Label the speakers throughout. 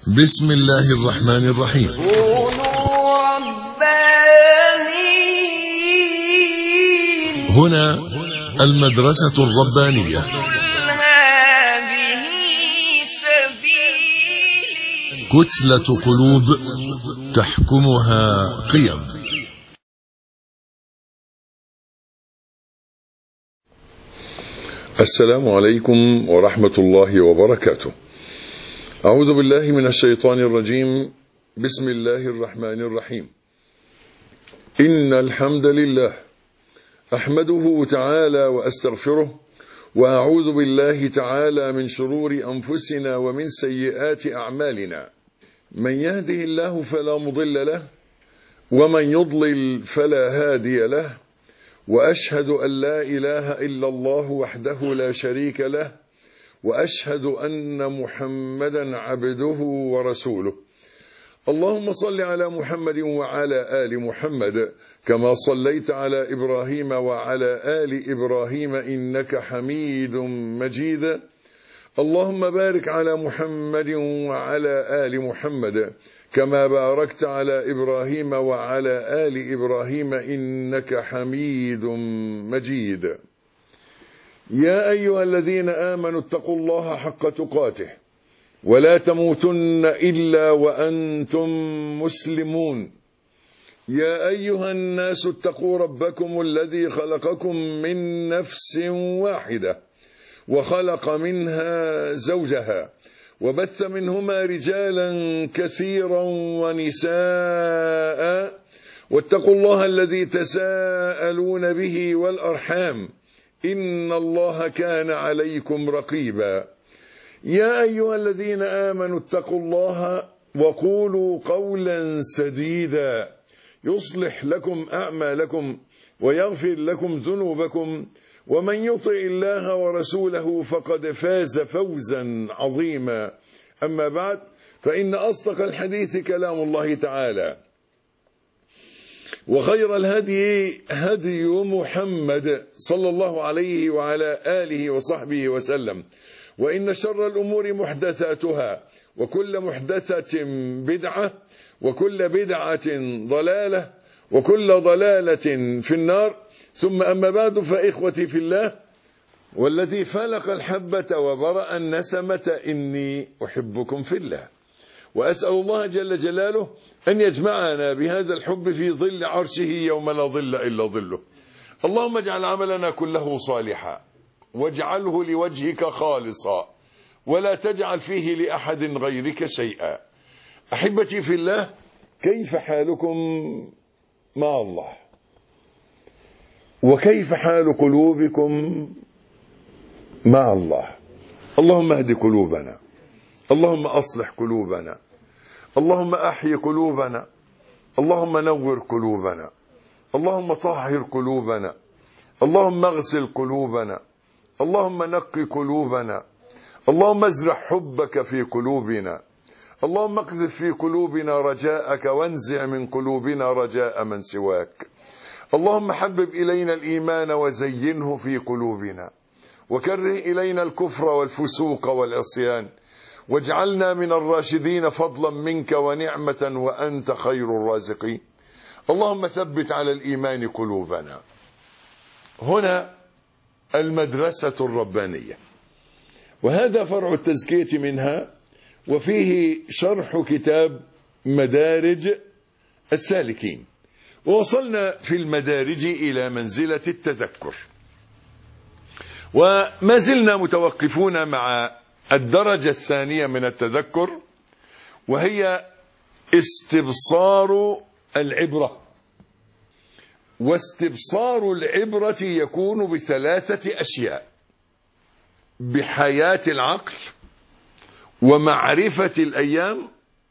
Speaker 1: بسم الله الرحمن الرحيم.
Speaker 2: كونوا ربانيين.
Speaker 1: هنا المدرسة الربانية.
Speaker 2: هذه سبيلي.
Speaker 1: كتلة قلوب تحكمها قيم.
Speaker 3: السلام عليكم ورحمة الله وبركاته. أعوذ بالله من الشيطان الرجيم. بسم الله الرحمن الرحيم. إن الحمد لله أحمده تعالى وأستغفره، وأعوذ بالله تعالى من شرور أنفسنا ومن سيئات أعمالنا. من يهده الله فلا مضل له، ومن يضلل فلا هادي له، وأشهد أن لا إله إلا الله وحده لا شريك له، وأشهد أن محمدا عبده ورسوله. اللهم صل على محمد وعلى آل محمد كما صليت على إبراهيم وعلى آل إبراهيم إنك حميد مجيد. اللهم بارك على محمد وعلى آل محمد كما باركت على إبراهيم وعلى آل إبراهيم إنك حميد مجيد. يا أيها الذين آمنوا اتقوا الله حق تقاته ولا تموتن إلا وأنتم مسلمون. يا أيها الناس اتقوا ربكم الذي خلقكم من نفس واحدة وخلق منها زوجها وبث منهما رجالا كثيرا ونساء، واتقوا الله الذي تساءلون به والأرحام إن الله كان عليكم رقيبا. يا أيها الذين آمنوا اتقوا الله وقولوا قولا سديدا يصلح لكم أعمالكم ويغفر لكم ذنوبكم، ومن يطع الله ورسوله فقد فاز فوزا عظيما. أما بعد، فإن أصدق الحديث كلام الله تعالى، وخير الهدي هدي محمد صلى الله عليه وعلى آله وصحبه وسلم، وإن شر الأمور محدثاتها، وكل محدثة بدعة، وكل بدعة ضلالة، وكل ضلالة في النار. ثم أما بعد، فإخوتي في الله والذي فلق الحبة وبرأ النسمة إني أحبكم في الله، وأسأل الله جل جلاله أن يجمعنا بهذا الحب في ظل عرشه يوم لا ظل إلا ظله. اللهم اجعل عملنا كله صالحا، واجعله لوجهك خالصا، ولا تجعل فيه لأحد غيرك شيئا. أحبتي في الله، كيف حالكم مع الله؟ وكيف حال قلوبكم مع الله؟ اللهم اهد قلوبنا، اللهم أصلح قلوبنا، اللهم أحيي قلوبنا، اللهم نور قلوبنا، اللهم طهر قلوبنا، اللهم اغسل قلوبنا، اللهم نقي قلوبنا، اللهم ازرع حبك في قلوبنا، اللهم اقذف في قلوبنا رجاءك وانزع من قلوبنا رجاء من سواك. اللهم حبب إلينا الإيمان وزينه في قلوبنا، وكره إلينا الكفر والفسوق والعصيان، واجعلنا من الراشدين فضلا منك ونعمة وأنت خير الرازقين. اللهم ثبت على الإيمان قلوبنا. هنا المدرسة الربانية، وهذا فرع التزكية منها، وفيه شرح كتاب مدارج السالكين. ووصلنا في المدارج إلى منزلة التذكر، وما زلنا متوقفون مع الدرجة الثانية من التذكر، وهي استبصار العبرة. واستبصار العبرة يكون بثلاثة أشياء: بحياة العقل، ومعرفة الأيام،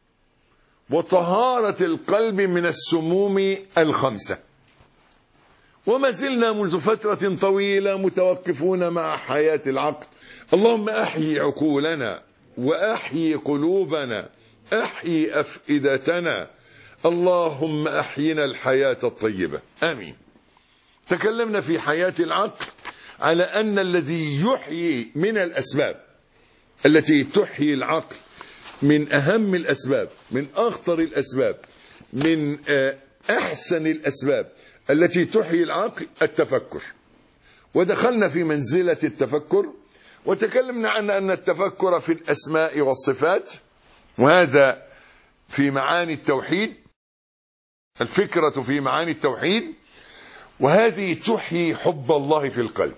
Speaker 3: وطهارة القلب من السموم الخمسة. وما زلنا منذ فترة طويلة متوقفون مع حياة العقل. اللهم أحيي عقولنا، وأحيي قلوبنا، أحيي أفئدتنا، اللهم أحينا الحياة الطيبة، آمين. تكلمنا في حياة العقل على أن الذي يحيي من الأسباب التي تحيي العقل من أهم الأسباب، من أخطر الأسباب، من أحسن الأسباب التي تحيي العقل التفكر. ودخلنا في منزلة التفكر وتكلمنا عن أن التفكر في الأسماء والصفات، وهذا في معاني التوحيد، الفكرة في معاني التوحيد، وهذه تحيي حب الله في القلب.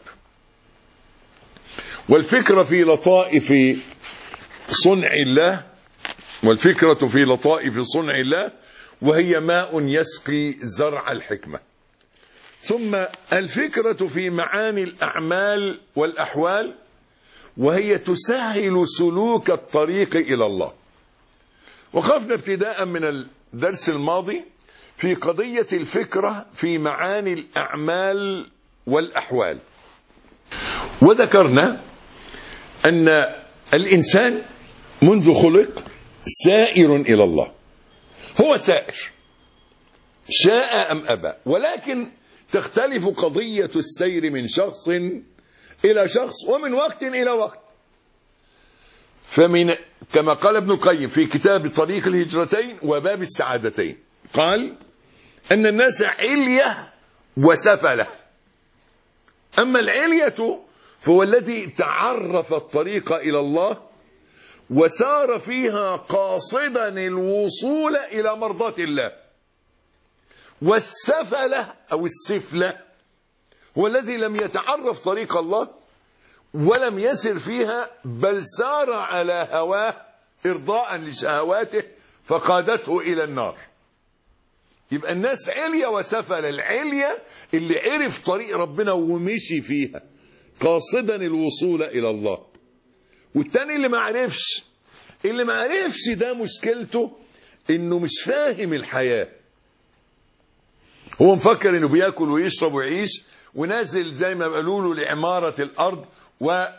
Speaker 3: والفكرة في لطائف صنع الله، والفكرة في لطائف صنع الله، وهي ماء يسقي زرع الحكمة. ثم الفكرة في معاني الأعمال والأحوال، وهي تسهل سلوك الطريق إلى الله. وقفنا ابتداء من الدرس الماضي في قضية الفكرة في معاني الأعمال والأحوال، وذكرنا أن الإنسان منذ خلق سائر إلى الله، هو سائر شاء أم أبى، ولكن تختلف قضية السير من شخص إلى شخص ومن وقت إلى وقت. فمن كما قال ابن القيم في كتاب طريق الهجرتين وباب السعادتين، قال أن الناس علية وسفلة. أما العلية فهو الذي تعرف الطريق إلى الله وسار فيها قاصدا الوصول إلى مرضاة الله. والسفلة أو السفلة هو الذي لم يتعرف طريق الله ولم يسر فيها، بل سار على هواه إرضاء لشهواته فقادته إلى النار. يبقى الناس علية وسفلة. العلية اللي عرف طريق ربنا ومشي فيها قاصدا الوصول إلى الله، والتاني اللي ما عرفش ده مشكلته انه مش فاهم الحياة. هو مفكر انه بياكل ويشرب ويعيش ونازل زي ما بيقولوا له لعمارة الارض. وقال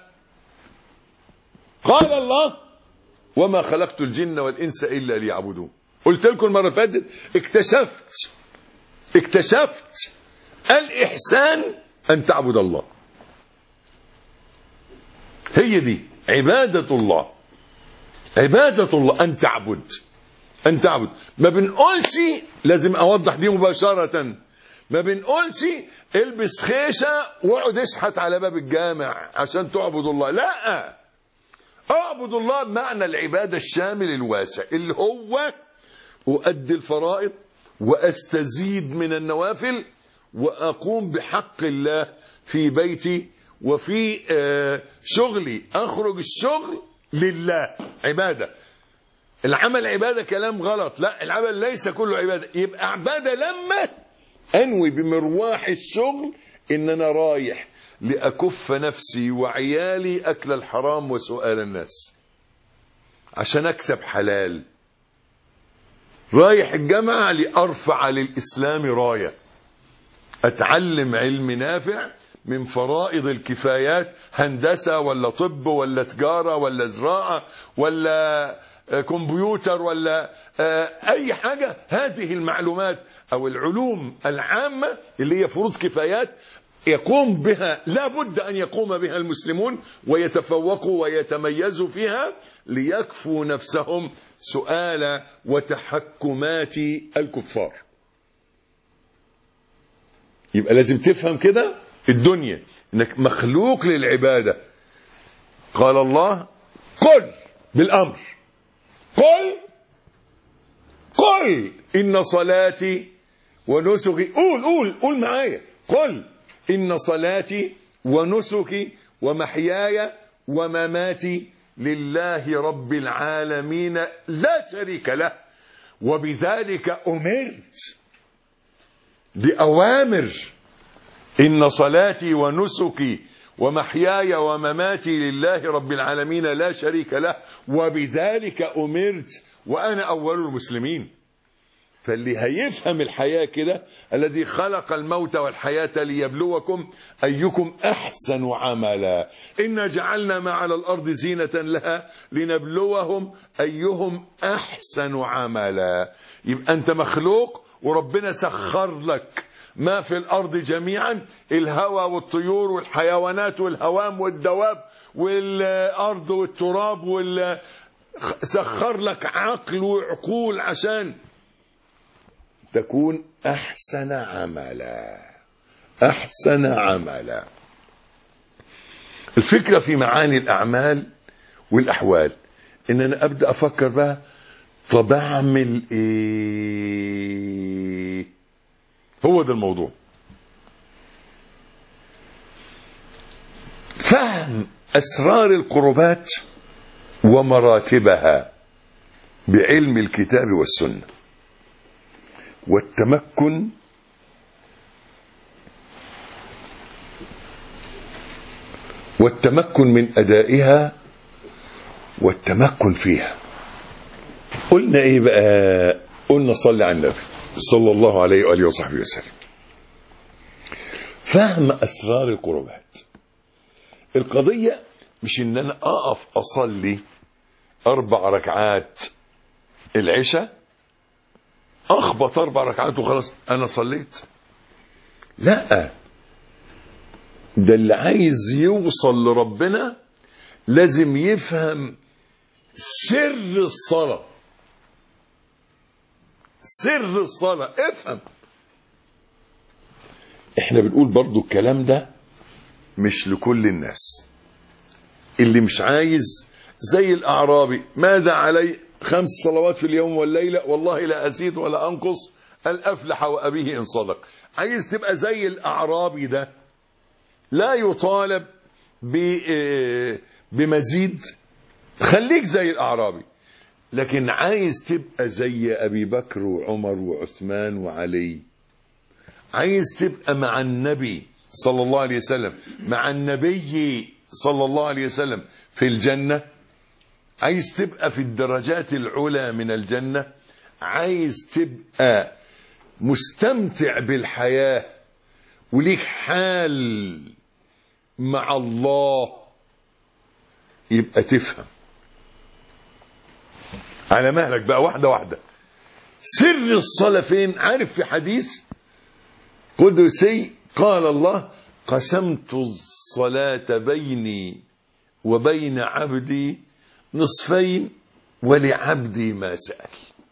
Speaker 3: الله وما خلقت الجن والانس الا ليعبدون. قلت لكم المرة اللي فاتت اكتشفت الإحسان أن تعبد الله. هي دي عبادة الله، عبادة الله أن تعبد. ما بنقولش، لازم أوضح دي مباشرة، ما بنقولش البس خيشة واقعد اشحت على باب الجامع عشان تعبد الله. لا، اعبد الله بمعنى العبادة الشامل الواسع، اللي هو أؤدي الفرائض وأستزيد من النوافل وأقوم بحق الله في بيتي وفي شغلي. أخرج الشغل لله عبادة. العمل عبادة كلام غلط، لا، العمل ليس كله عبادة. يبقى عبادة لما أنوي بمرواح الشغل إن أنا رايح لأكف نفسي وعيالي أكل الحرام وسؤال الناس عشان أكسب حلال. رايح الجامعة لأرفع للإسلام راية، أتعلم علم نافع من فرائض الكفايات، هندسة ولا طب ولا تجارة ولا زراعة ولا كمبيوتر ولا أي حاجة. هذه المعلومات أو العلوم العامة اللي هي فروض كفايات يقوم بها، لا بد أن يقوم بها المسلمون ويتفوقوا ويتميزوا فيها ليكفوا نفسهم سؤال وتحكمات الكفار. يبقى لازم تفهم كده الدنيا انك مخلوق للعبادة. قال الله قل بالأمر، قل إن صلاتي ونسكي، قول معايا، قل إن صلاتي ونسكي ومحياي ومماتي لله رب العالمين لا شريك له وبذلك أمرت. بأوامر. إن صلاتي ونسكي ومحياي ومماتي لله رب العالمين لا شريك له وبذلك أمرت وأنا أول المسلمين. فاللي هيفهم الحياة كده، الذي خلق الموت والحياة ليبلوكم أيكم أحسن عملا، إنا جعلنا ما على الأرض زينة لها لنبلوهم أيهم أحسن عملا. يبقى أنت مخلوق وربنا سخر لك ما في الأرض جميعا، الهواء والطيور والحيوانات والهوام والدواب والأرض والتراب سخر لك عقل وعقول عشان تكون أحسن عملا. أحسن عملا. الفكرة في معاني الأعمال والأحوال إن أنا أبدأ أفكر بقى، طب أعمل إيه؟ هو ده الموضوع. فهم أسرار القربات ومراتبها بعلم الكتاب والسنة، والتمكن من أدائها والتمكن فيها. قلنا إيه بقى؟ قلنا صلي على النبي صلى الله عليه وآله وصحبه وسلم. فهم أسرار القربات. القضية مش إن أنا أقف أصلي 4 ركعات العشاء، أخبط 4 ركعات وخلاص أنا صليت. لا، ده اللي عايز يوصل لربنا لازم يفهم سر الصلاة. سر الصلاة افهم. احنا بنقول برضو الكلام ده مش لكل الناس. اللي مش عايز زي الأعرابي، ماذا علي 5 صلوات في اليوم والليلة والله لا أزيد ولا أنقص، الأفلح وأبيه إن صدق. عايز تبقى زي الأعرابي ده، لا يطالب بمزيد، خليك زي الأعرابي. لكن عايز تبقى زي أبي بكر وعمر وعثمان وعلي، عايز تبقى مع النبي صلى الله عليه وسلم، مع النبي صلى الله عليه وسلم في الجنة، عايز تبقى في الدرجات العلى من الجنة، عايز تبقى مستمتع بالحياة وليك حال مع الله، يبقى تفهم على مهلك بقى واحدة واحدة. سر الصلاة فين؟ عارف في حديث قدسي قال الله: قسمت الصلاة بيني وبين عبدي نصفين ولعبدي ما سأل.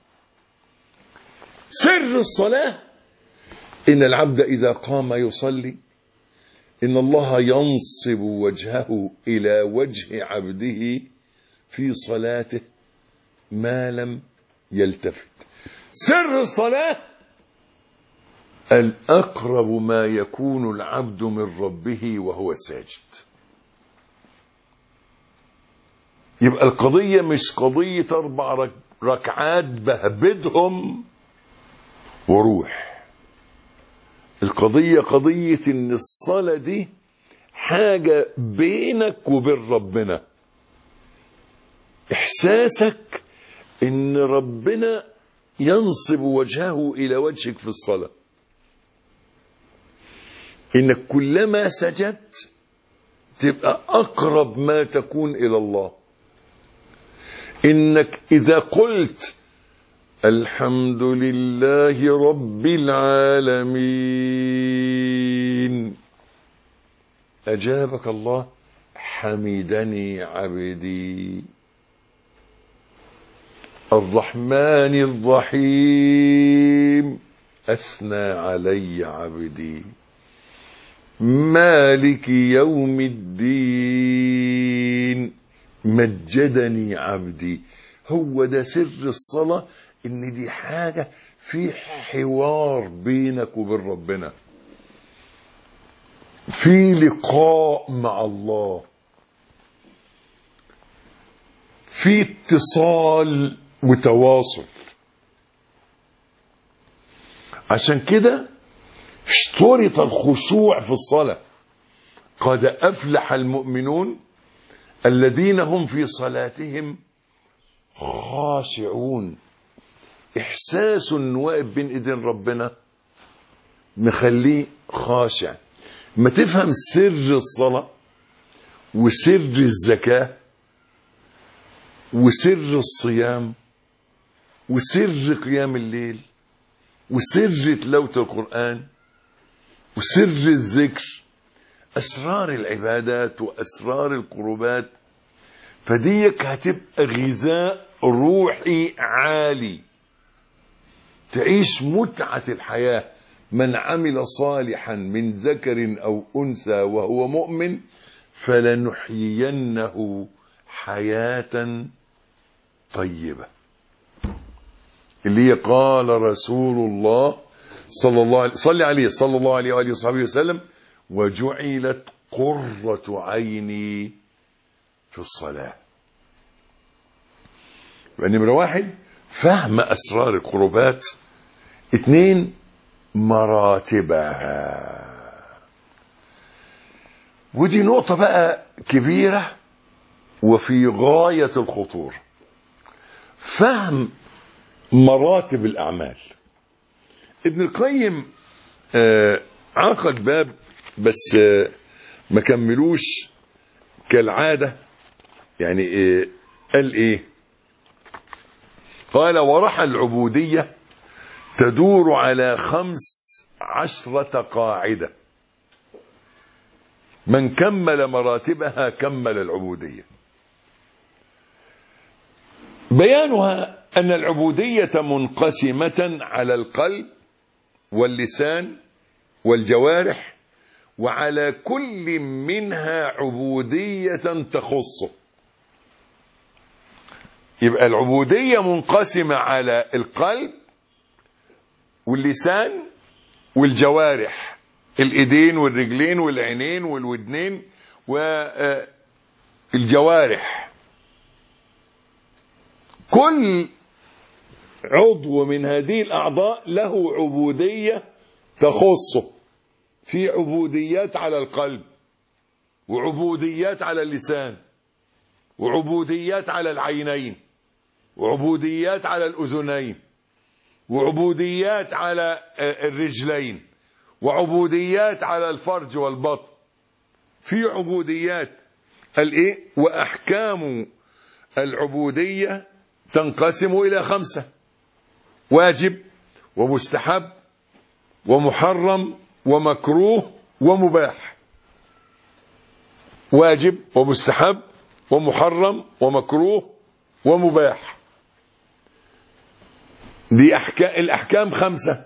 Speaker 3: سر الصلاة إن العبد إذا قام يصلي إن الله ينصب وجهه إلى وجه عبده في صلاته ما لم يلتفت. سر الصلاة الأقرب ما يكون العبد من ربه وهو ساجد. يبقى القضية مش قضية 4 ركعات بهبدهم وروح. القضية قضية إن الصلاة دي حاجة بينك وبين ربنا. إحساسك إن ربنا ينصب وجهه إلى وجهك في الصلاة، إنك كلما سجدت تبقى أقرب ما تكون إلى الله. إنك إذا قلت الحمد لله رب العالمين أجابك الله: حمدني عبدي. الرحمن الرحيم أثنى علي عبدي. مالك يوم الدين مجدني عبدي. هو ده سر الصلاة، إن دي حاجة في حوار بينك وبين ربنا، في لقاء مع الله، في اتصال وتواصل. عشان كده اشترط الخشوع في الصلاة. قد أفلح المؤمنون الذين هم في صلاتهم خاشعون. إحساس واقف بين إيدين ربنا مخليه خاشع. ما تفهم سر الصلاة وسر الزكاة وسر الصيام وسر قيام الليل وسر تلاوة القرآن وسر الذكر، أسرار العبادات وأسرار القربات، فديك هتبقى غذاء روحي عالي، تعيش متعة الحياة. من عمل صالحا من ذكر أو أنثى وهو مؤمن فلنحيينه حياة طيبة، اللي هي قال رسول الله صلى الله عليه وآله وصحبه وسلم: وجعلت قرة عيني في الصلاة. نمرة 1 فهم أسرار القربات. 2 مراتبها. ودي نقطة بقى كبيرة وفي غاية الخطورة، فهم مراتب الأعمال. ابن القيم عقد باب بس ما كملوش كالعادة. يعني قال ايه؟ قال: ورحى العبودية تدور على 15 قاعدة، من كمل مراتبها كمل العبودية. بيانها أن العبودية منقسمة على القلب واللسان والجوارح، وعلى كل منها عبودية تخصه. يبقى العبودية منقسمة على القلب واللسان والجوارح، الإيدين والرجلين والعينين والودنين والجوارح. كل عضو من هذه الأعضاء له عبودية تخصه. في عبوديات على القلب، وعبوديات على اللسان، وعبوديات على العينين، وعبوديات على الأذنين، وعبوديات على الرجلين، وعبوديات على الفرج والبطن. في عبوديات الايه؟ وأحكام العبودية تنقسم إلى 5: واجب ومستحب ومحرم ومكروه ومباح. واجب ومستحب ومحرم ومكروه ومباح. دي الأحكام 5.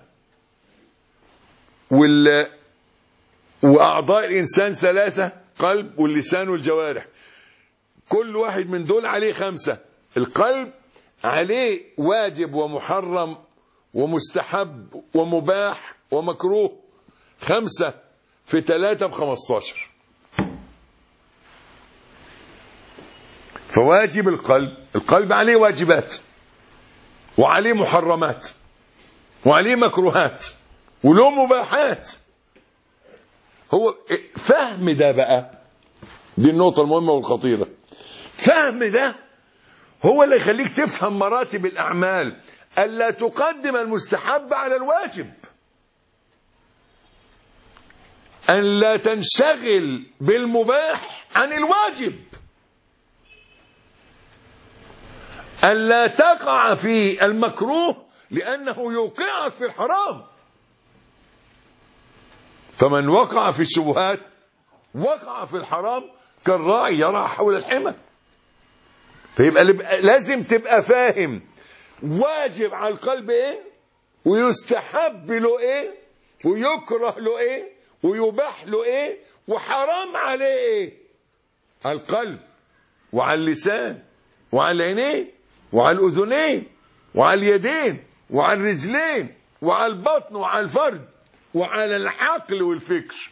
Speaker 3: وأعضاء الإنسان 3: قلب واللسان والجوارح. كل واحد من دول عليه 5. القلب عليه واجب ومحرم ومستحب ومباح ومكروه. 5 في 3 ب15. فواجب القلب عليه واجبات، وعليه محرمات، وعليه مكروهات، وله مباحات. هو فهم ده بقى، دي النقطة المهمة والخطيرة. فهم ده هو اللي يخليك تفهم مراتب الأعمال، ألا تقدم المستحب على الواجب، أن لا تنشغل بالمباح عن الواجب، أن لا تقع في المكروه لأنه يوقعك في الحرام. فمن وقع في الشبهات وقع في الحرام كالراعي يرعى حول الحمى. فيبقى لازم تبقى فاهم واجب على القلب ايه، ويستحب له ايه، ويكره له ايه، ويباح له ايه، وحرام عليه ايه، على القلب وعلى اللسان وعلى العينين وعلى الأذنين وعلى اليدين وعلى الرجلين وعلى البطن وعلى الفرد وعلى العقل والفكر.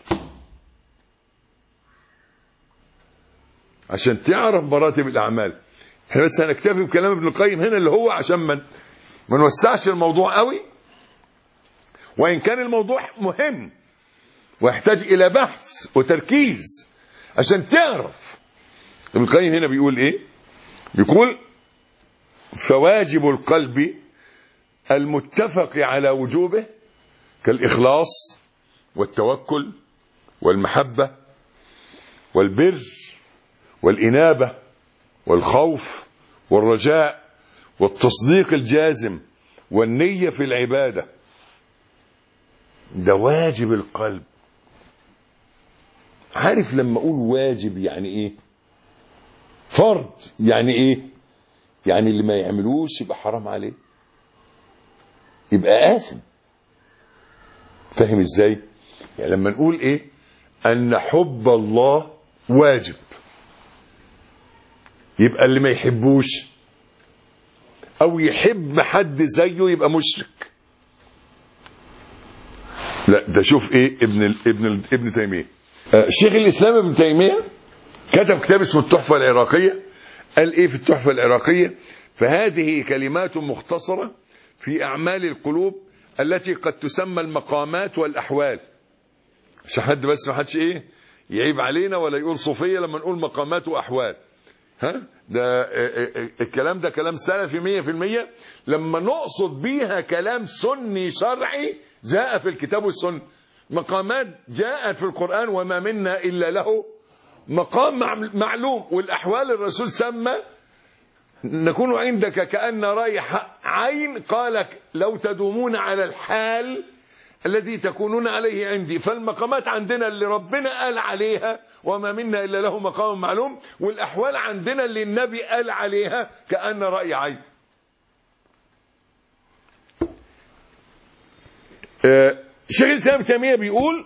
Speaker 3: عشان تعرف مراتب الأعمال. احنا بس هنكتفي بكلام ابن القيم هنا، اللي هو عشان ما نوسعش الموضوع قوي، وإن كان الموضوع مهم ويحتاج إلى بحث وتركيز عشان تعرف. ابن القيم هنا بيقول إيه؟ بيقول: فواجب القلب المتفق على وجوبه كالإخلاص والتوكل والمحبة والبر والإنابة والخوف والرجاء والتصديق الجازم والنية في العبادة. ده واجب القلب. عارف لما أقول واجب يعني إيه؟ فرض يعني ايه؟ يعني اللي ما يعملوش يبقى حرام عليه، يبقى آثم. فاهم ازاي؟ يعني لما نقول ايه؟ ان حب الله واجب، يبقى اللي ما يحبوش او يحب حد زيه يبقى مشرك. لا ده شوف ايه ابن تيمية. شيخ الاسلام ابن تيمية كتب كتاب اسمه التحفة العراقية. قال ايه في التحفة العراقية؟ فهذه كلمات مختصرة في اعمال القلوب التي قد تسمى المقامات والاحوال. عشان حد بس ما حدش ايه يعيب علينا ولا يقول صوفية لما نقول مقامات واحوال. ها ده الكلام ده كلام سلفي 100%. لما نقصد بيها كلام سني شرعي جاء في الكتاب والسنة. مقامات جاءت في القرآن وما منا إلا له مقام معلوم. والأحوال الرسول سمى نكون عندك كأن رأي عين، قالك لو تدومون على الحال الذي تكونون عليه عندي. فالمقامات عندنا اللي ربنا قال عليها وما منا إلا له مقام معلوم، والأحوال عندنا اللي النبي قال عليها كأن رأي عين. شيخ الإسلام ابن تيمية بيقول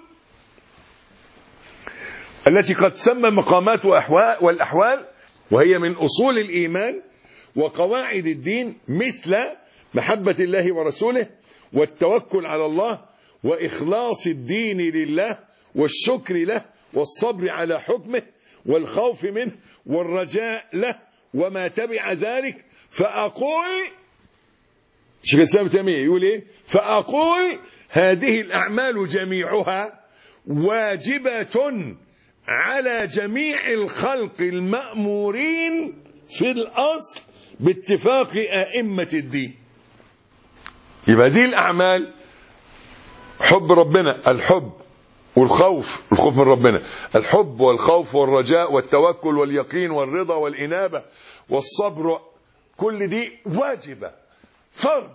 Speaker 3: التي قد تسمى مقامات والأحوال، وهي من أصول الإيمان وقواعد الدين، مثل محبة الله ورسوله والتوكل على الله وإخلاص الدين لله والشكر له والصبر على حكمه والخوف منه والرجاء له وما تبع ذلك. فأقول شيخ الإسلام ابن تيمية يقول إيه؟ فأقول هذه الأعمال جميعها واجبة على جميع الخلق المأمورين في الأصل باتفاق أئمة الدين. يبقى دي الأعمال حب ربنا، الحب والخوف، الخوف من ربنا، الحب والخوف والرجاء والتوكل واليقين والرضا والإنابة والصبر، كل دي واجبة فرض.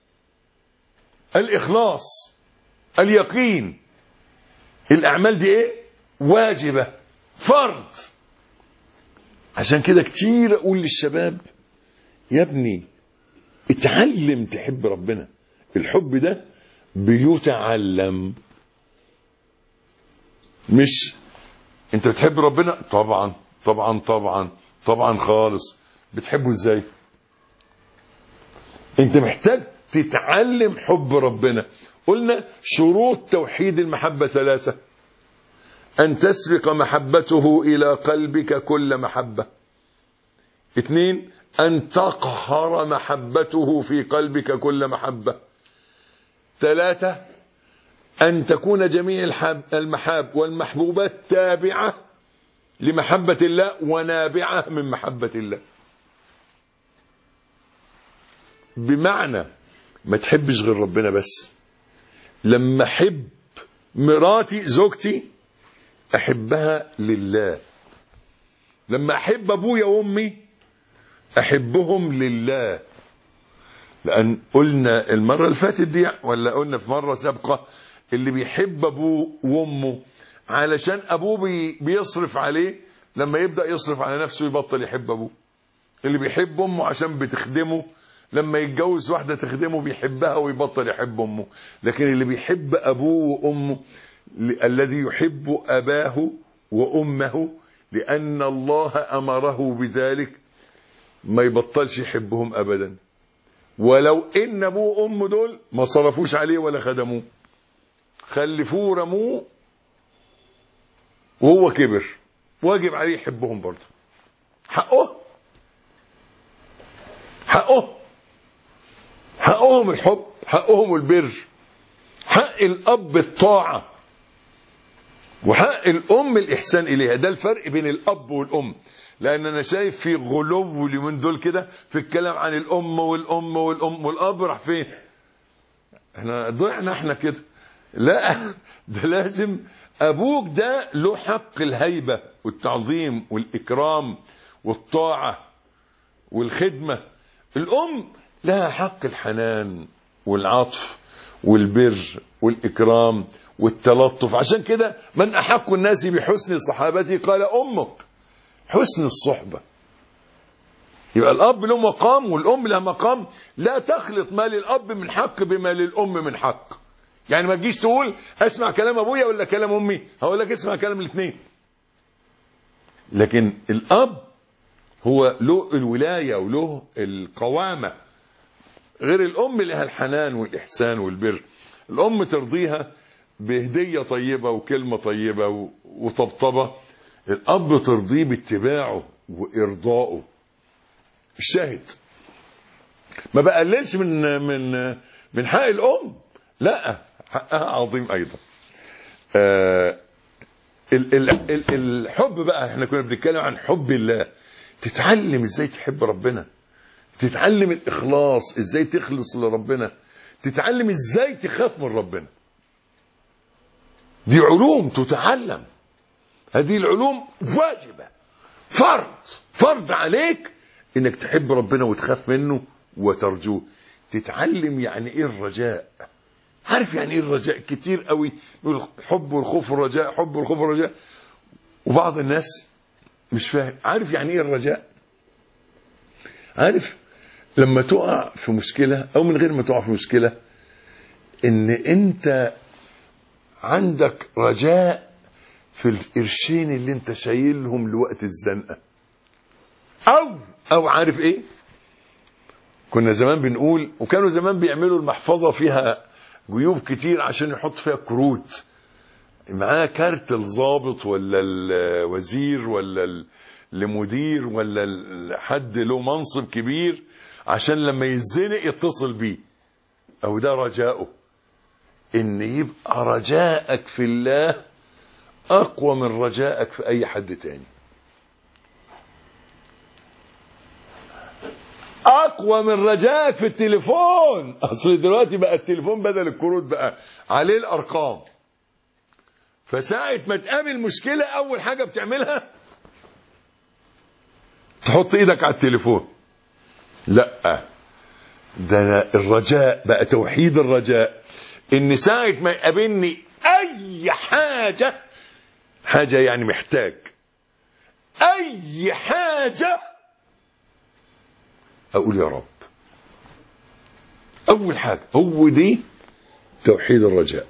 Speaker 3: الإخلاص، اليقين، الأعمال دي إيه؟ واجبة فرض. عشان كده كتير أقول للشباب يا ابني اتعلم تحب ربنا. الحب ده بيتعلم، مش انت بتحب ربنا طبعا طبعا طبعا طبعا خالص. بتحبه ازاي؟ انت محتاج تتعلم حب ربنا. قلنا شروط توحيد المحبة 3: أن تسبق محبته إلى قلبك كل محبة. 2: أن تقهر محبته في قلبك كل محبة. 3: أن تكون جميع المحاب والمحبوبات تابعة لمحبة الله ونابعة من محبة الله. بمعنى ما تحبش غير ربنا بس. لما أحب مراتي زوجتي أحبها لله. لما أحب أبويا وأمي أحبهم لله. لأن قلنا المرة اللي فاتت دي ولا قلنا في مرة سابقة اللي بيحب أبوه وأمه علشان أبوه بيصرف عليه، لما يبدأ يصرف على نفسه يبطل يحب أبوه. اللي بيحب أمه عشان بتخدمه، لما يتجوز واحدة تخدمه بيحبها ويبطل يحب أمه. لكن اللي بيحب أبوه وأمه، الذي يحب أباه وأمه لأن الله أمره بذلك، ما يبطلش يحبهم أبدا، ولو إن أبوه وأمه دول ما صرفوش عليه ولا خدموه، خلفوه ورموه وهو كبر، واجب عليه يحبهم برضه. حقهم الحب، حقهم البر، حق الأب الطاعة، وحق الأم الإحسان إليها. ده الفرق بين الأب والأم. لأن أنا شايف في غلو اليومين دول كده في الكلام عن الأم والأم والأم والأب. راح فين؟ احنا ضعنا احنا كده. لا، ده لازم أبوك ده له حق الهيبة والتعظيم والإكرام والطاعة والخدمة. الأم لها حق الحنان والعطف والبر والإكرام والتلطف. عشان كده من أحق الناس بحسن صحابتي قال أمك. حسن الصحبة يبقى الأب له مقام والأم لها مقام. لا تخلط ما للأب من حق بما للأم من حق. يعني ما تجيش تقول اسمع كلام أبويا ولا كلام أمي، هقول لك اسمع كلام الاثنين. لكن الأب هو له الولاية وله القوامة، غير الأم لها الحنان والإحسان والبر. الأم ترضيها بهدية طيبة وكلمة طيبة وطبطبة، الأب ترضيه باتباعه وإرضائه. الشاهد ما بقللش من حق الأم، لا، حقها عظيم أيضا. الحب بقى، احنا كنا بنتكلم عن حب الله. تتعلم ازاي تحب ربنا، تتعلم الإخلاص ازاي تخلص لربنا، تتعلم ازاي تخاف من ربنا. دي علوم تتعلم، هذه العلوم واجبة، فرض عليك انك تحب ربنا وتخاف منه وترجوه. تتعلم يعني ايه الرجاء. عارف يعني ايه الرجاء؟ كتير قوي الحب والخوف والرجاء، حب والخوف والرجاء، وبعض الناس مش فاهم. عارف يعني ايه الرجاء؟ عارف لما تقع في مشكلة او من غير ما تقع في مشكلة، ان انت عندك رجاء في القرشين اللي انت شايلهم لوقت الزنقة. او عارف ايه؟ كنا زمان بنقول، وكانوا زمان بيعملوا المحفظة فيها جيوب كتير عشان يحط فيها كروت، معاه كارت الضابط ولا الوزير ولا المدير ولا حد له منصب كبير، عشان لما يتزنق يتصل بيه. او ده رجاؤه، ان يبقى رجاءك في الله اقوى من رجاءك في اي حد تاني، اقوى من رجائك في التليفون. اصل دلوقتي بقى التليفون بدل الكروت بقى عليه الارقام، فساعة ما تقابل مشكلة اول حاجة بتعملها تحط ايدك على التليفون. لا، ده الرجاء بقى توحيد الرجاء، ان ساعة ما يقابلني اي حاجة يعني محتاج اي حاجة، اقول يا رب. اول حاجة هو دي توحيد الرجاء.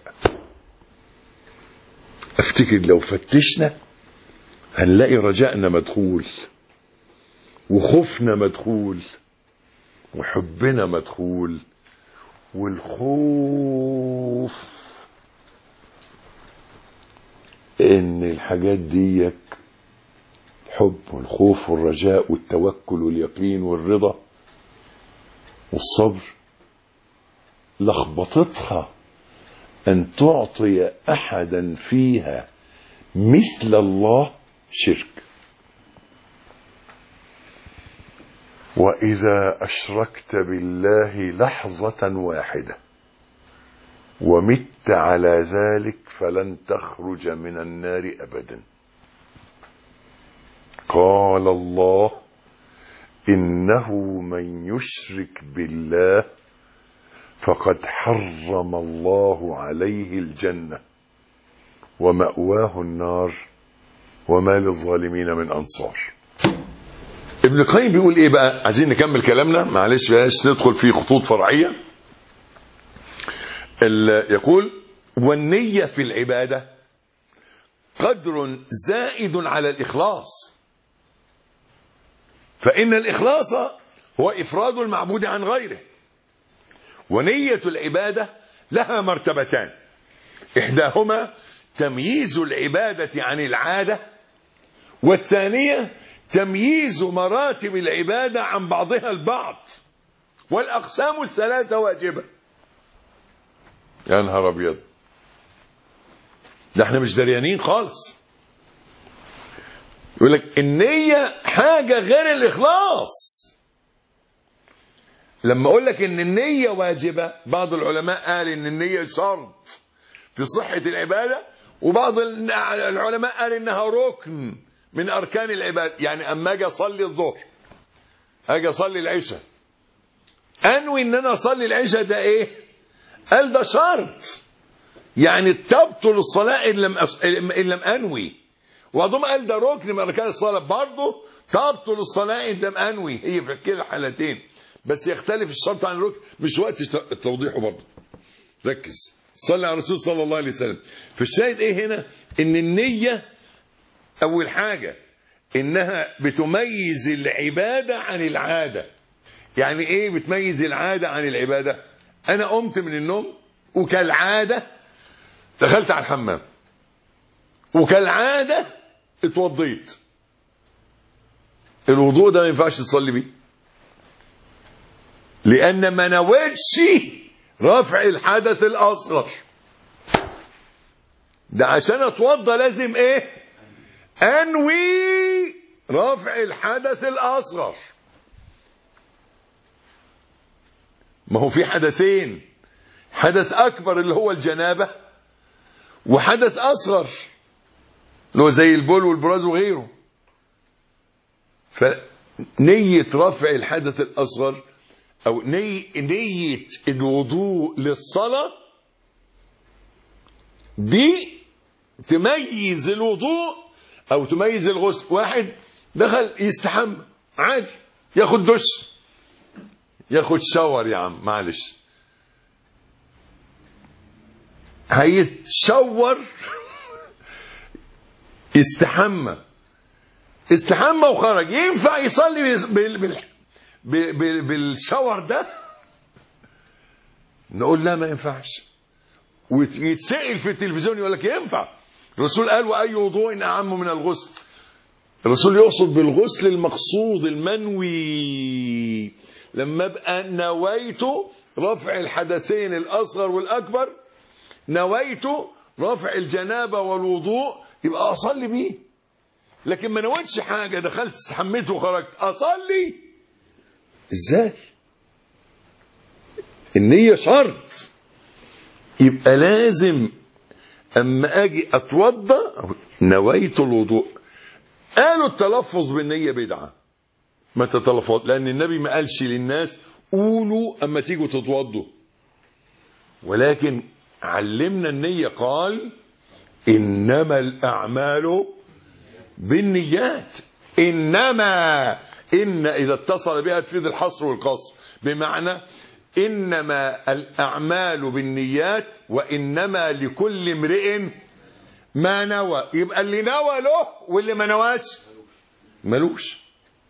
Speaker 3: افتكر لو فتشنا هنلاقي رجائنا مدخول، وخوفنا مدخول، وحبنا مدخول، والخوف ان الحاجات ديك، الحب والخوف والرجاء والتوكل واليقين والرضا والصبر، لخبطتها ان تعطي احدا فيها مثل الله شرك. واذا اشركت بالله لحظة واحدة ومت على ذلك فلن تخرج من النار ابدا. قال الله: إنه من يشرك بالله فقد حرم الله عليه الجنة ومأواه النار وما للظالمين من أنصار. ابن القيم بيقول ايه بقى؟ عايزين نكمل كلامنا، معلش بلاش ندخل في خطوط فرعية. يقول: والنية في العبادة قدر زائد على الإخلاص، فإن الإخلاص هو إفراد المعبود عن غيره. ونية العبادة لها مرتبتان: إحداهما تمييز العبادة عن العادة، والثانية تمييز مراتب العبادة عن بعضها البعض. والأقسام الثلاثة واجبة. يا نهار أبيض، ده احنا مش دريانين خالص. يقول لك النية حاجة غير الإخلاص. لما أقول لك إن النية واجبة، بعض العلماء قال إن النية شرط في صحة العبادة، وبعض العلماء قال إنها ركن من أركان العبادة. يعني أما أجي أصلي الظهر، أجي أصلي العشاء، أنوي إن أنا أصلي العشاء، ده إيه؟ قال ده شرط، يعني تبطل الصلاة إن لم أنوي. وبعضهم قال ده ركن من اركان الصلاه، برضه تبطل الصلاه ان لم انوي. هي في كده حالتين بس يختلف الشرط عن الركن، مش وقت توضيحه برضه. ركز، صلي على الرسول صلى الله عليه وسلم. فالشاهد ايه هنا؟ ان النيه اول حاجه انها بتميز العباده عن العاده. يعني ايه بتميز العاده عن العباده؟ انا قمت من النوم وكالعاده دخلت على الحمام وكالعاده اتوضيت، الوضوء ده ما ينفعش تصلي بيه، لان ما نويتش رفع الحدث الاصغر. ده عشان اتوضى لازم ايه؟ انوي رفع الحدث الاصغر. ما هو في حدثين، حدث اكبر اللي هو الجنابه، وحدث اصغر اللي هو زي البول والبراز وغيره. فنية رفع الحدث الاصغر او نية الوضوء للصلاة دي تميز الوضوء او تميز الغسل. واحد دخل يستحمى عادي، ياخد دش، ياخد شاور، يا عم معلش هيتشور استحمى وخرج، ينفع يصلي بالشاور ده؟ نقول لا ما ينفعش. ويتسأل في التلفزيون يقول لك ينفع. الرسول قال واي وضوء اعم من الغسل. الرسول يقصد بالغسل المقصود المنوي. لما ابقى نويت رفع الحدثين الاصغر والاكبر، نويت رفع الجنابه والوضوء، يبقى اصلي بيه. لكن ما نويتش حاجه، دخلت استحميت وخرجت، اصلي ازاي؟ النيه شرط. يبقى لازم اما اجي اتوضا نويت الوضوء. قالوا التلفظ بالنيه بدعه، ما تتلفظ، لان النبي ما قالش للناس قولوا اما تيجوا تتوضوا، ولكن علمنا النيه. قال انما الاعمال بالنيات. انما اذا اتصل بها تفيد الحصر والقصر، بمعنى انما الاعمال بالنيات وانما لكل امرئ ما نوى. يبقى اللي نوى له واللي ما نواش ملوش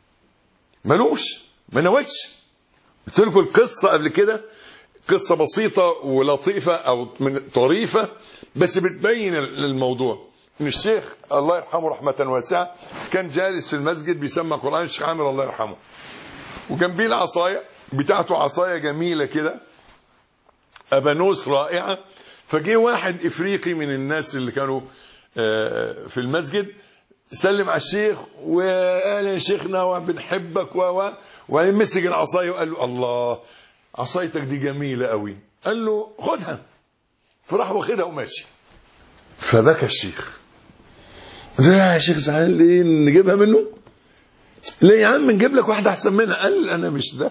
Speaker 3: ما نويش. قلت لكم القصه قبل كده، قصه بسيطه ولطيفه او من طريفه بس بتبين الموضوع. ان الشيخ الله يرحمه رحمه واسعه كان جالس في المسجد بيسمع قران، الشيخ عامر الله يرحمه، وجنبيه العصايه بتاعته، عصايه جميله كده ابانوس رائعه. فجه واحد افريقي من الناس اللي كانوا في المسجد، سلم على الشيخ وقال يا شيخنا وبنحبك ومسك العصايه وقال له الله عصايتك دي جميله قوي. قال له خدها، فراح واخدها وماشي. فبكى الشيخ. ده يا شيخ زعلان ليه؟ نجيبها منه؟ ليه يا عم نجيب لك واحده احسن منها. قال انا مش ده.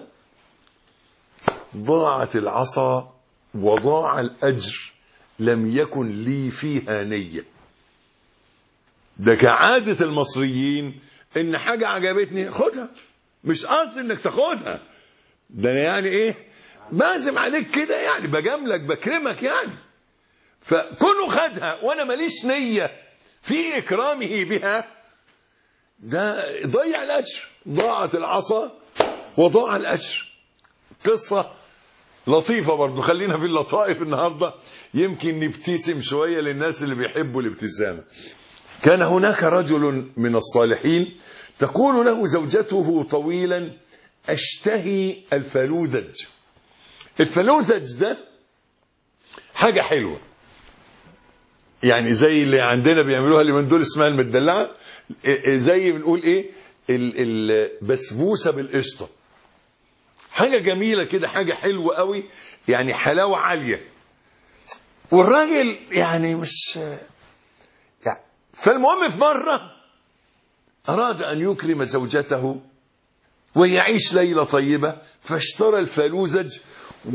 Speaker 3: ضاعت العصا وضاع الاجر، لم يكن لي فيها نيه. ده كعاده المصريين ان حاجه عجبتني خدها، مش قصدي انك تاخدها، ده يعني ايه بازم عليك كده، يعني بجاملك بكرمك يعني. فكونه خدها وانا ماليش نيه في اكرامه بها، ده ضيع الاجر. ضاعت العصا وضاع الاجر. قصه لطيفه برضه، خلينا في اللطائف النهارده يمكن نبتسم شويه للناس اللي بيحبوا الابتسامه. كان هناك رجل من الصالحين تقول له زوجته طويلا اشتهي الفلوذج. الفلوذج ده حاجه حلوه، يعني زي اللي عندنا بيعملوها اليومين دول اسمها المدلعه، زي بنقول ايه البسبوسه بالقشطه. حاجه جميله كده، حاجه حلوه قوي، يعني حلاوه عاليه. والراجل يعني مش يعني. فالمهم في مره اراد ان يكرم زوجته ويعيش ليله طيبه، فاشترى الفلوذج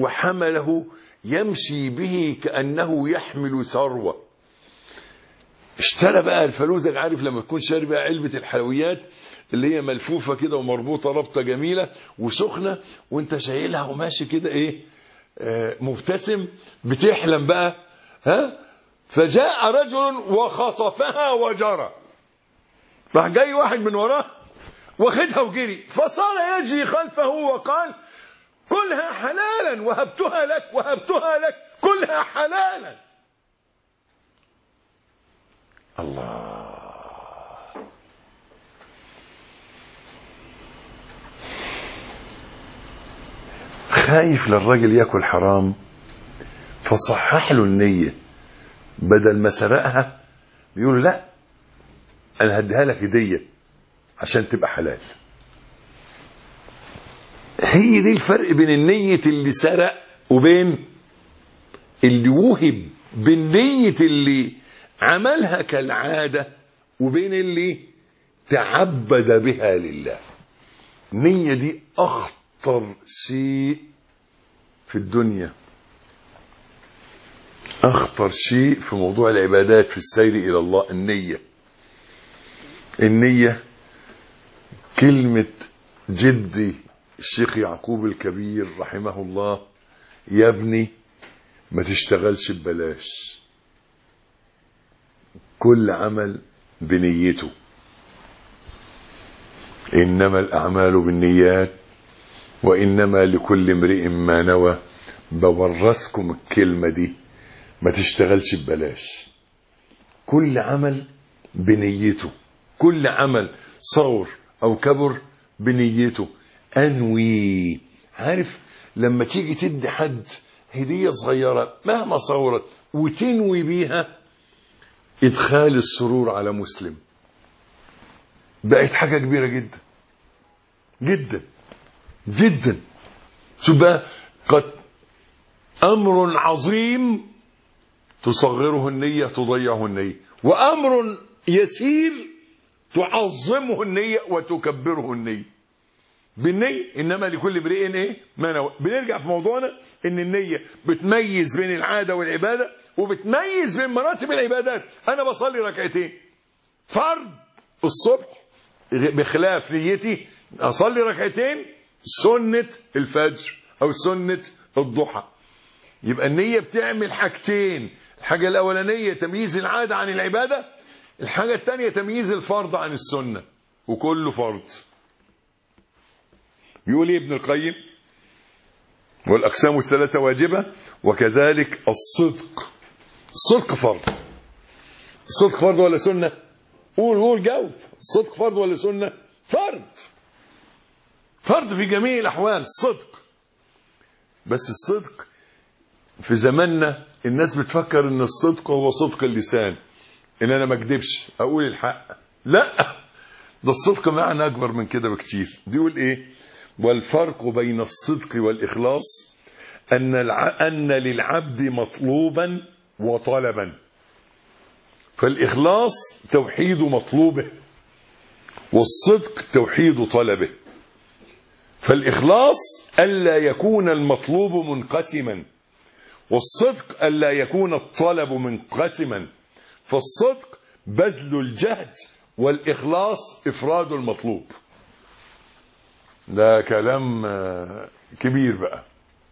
Speaker 3: وحمله يمشي به كانه يحمل ثروه. اشترى بقى الفلوزة، عارف لما تكون شاري بقى علبة الحلويات اللي هي ملفوفة كده ومربوطة ربطة جميلة وسخنة، وانت شايلها وماشي كده ايه مبتسم بتحلم بقى، ها؟ فجاء رجل وخطفها وجرى، راح جاي واحد من وراه واخدها وجري، فصار يجري خلفه وقال كلها حلالا وهبتها لك وهبتها لك، كلها حلالا. الله، خايف للراجل ياكل حرام، فصحح له النية، بدل ما سرقها بيقول لا انا هديها لك هدية عشان تبقى حلال. هي دي الفرق بين النية اللي سرق وبين اللي وهب، بالنية اللي عملها كالعادة وبين اللي تعبد بها لله. النية دي أخطر شيء في الدنيا، أخطر شيء في موضوع العبادات في السير إلى الله. النية كلمة جدي الشيخ يعقوب الكبير رحمه الله، يا ابني ما تشتغلش ببلاش، كل عمل بنيته، إنما الأعمال بالنيات وإنما لكل امرئ ما نوى. بورثكم الكلمة دي، ما تشتغلش ببلاش، كل عمل بنيته، كل عمل صغر أو كبر بنيته. أنوي، عارف لما تيجي تدي حد هدية صغيرة مهما صغرت وتنوي بيها إدخال السرور على مسلم، بقت حاجة كبيرة جدا جدا جدا. شوف بقى، قد أمر عظيم تصغره النية تضيعه النية، وأمر يسير تعظمه النية وتكبره النية. بالنية إنما لكل امرئ إيه ما نوى. بنرجع في موضوعنا إن النية بتميز بين العادة والعبادة، وبتميز بين مراتب العبادات. أنا بصلي ركعتين فرض الصبح بخلاف نيتي أصلي ركعتين سنة الفجر أو سنة الضحى. يبقى النية بتعمل حاجتين، الحاجة الأولانية تمييز العادة عن العبادة، الحاجة الثانية تمييز الفرض عن السنة، وكله فرض. يقول ايه ابن القيم؟ والأقسام الثلاثة واجبة وكذلك الصدق. الصدق فرض. الصدق فرض ولا سنة؟ قول جاوب. الصدق فرض ولا سنة؟ فرض. فرض في جميع الأحوال الصدق. بس الصدق في زماننا الناس بتفكر ان الصدق هو صدق اللسان، ان انا ما اكذبش اقول الحق. لا، ده الصدق معنى اكبر من كده بكتير. بيقول ايه؟ والفرق بين الصدق والإخلاص أن للعبد مطلوبا وطلبا، فالإخلاص توحيد مطلوبه والصدق توحيد طلبه. فالإخلاص ألا يكون المطلوب منقسما، والصدق ألا يكون الطلب منقسما. فالصدق بذل الجهد، والإخلاص إفراد المطلوب. ده كلام كبير بقى.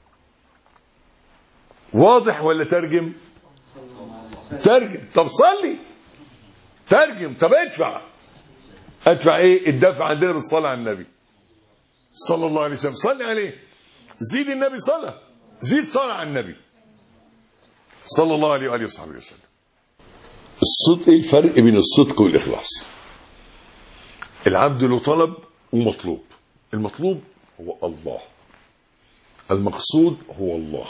Speaker 3: واضح ولا ترجم؟ ترجم. طب صلي. ترجم. طب ادفع ايه؟ الدفع عندنا بالصلاة على النبي صلى الله عليه وسلم. صلي عليه، زيد النبي صلاة، زيد صلاة على النبي صلى الله عليه وآله وصحبه وسلم. الصدق، ايه الفرق بين الصدق والإخلاص؟ العبد له طلب ومطلوب. المطلوب هو الله، المقصود هو الله.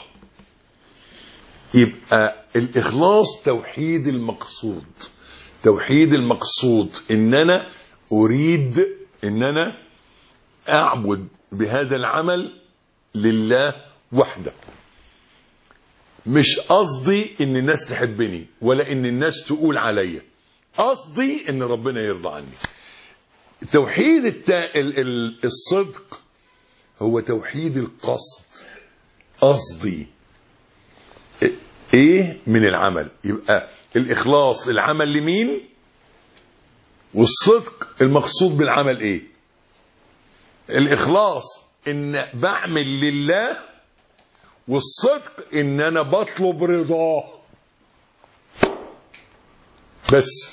Speaker 3: يبقى الإخلاص توحيد المقصود. توحيد المقصود إن أنا أريد إن أنا أعبد بهذا العمل لله وحده. مش قصدي إن الناس تحبني ولا إن الناس تقول عليا، قصدي إن ربنا يرضى عني. توحيد الصدق هو توحيد القصد. قصدي ايه من العمل. يبقى الاخلاص العمل لمين، والصدق المقصود بالعمل ايه. الاخلاص ان بعمل لله، والصدق ان انا بطلب رضاه بس.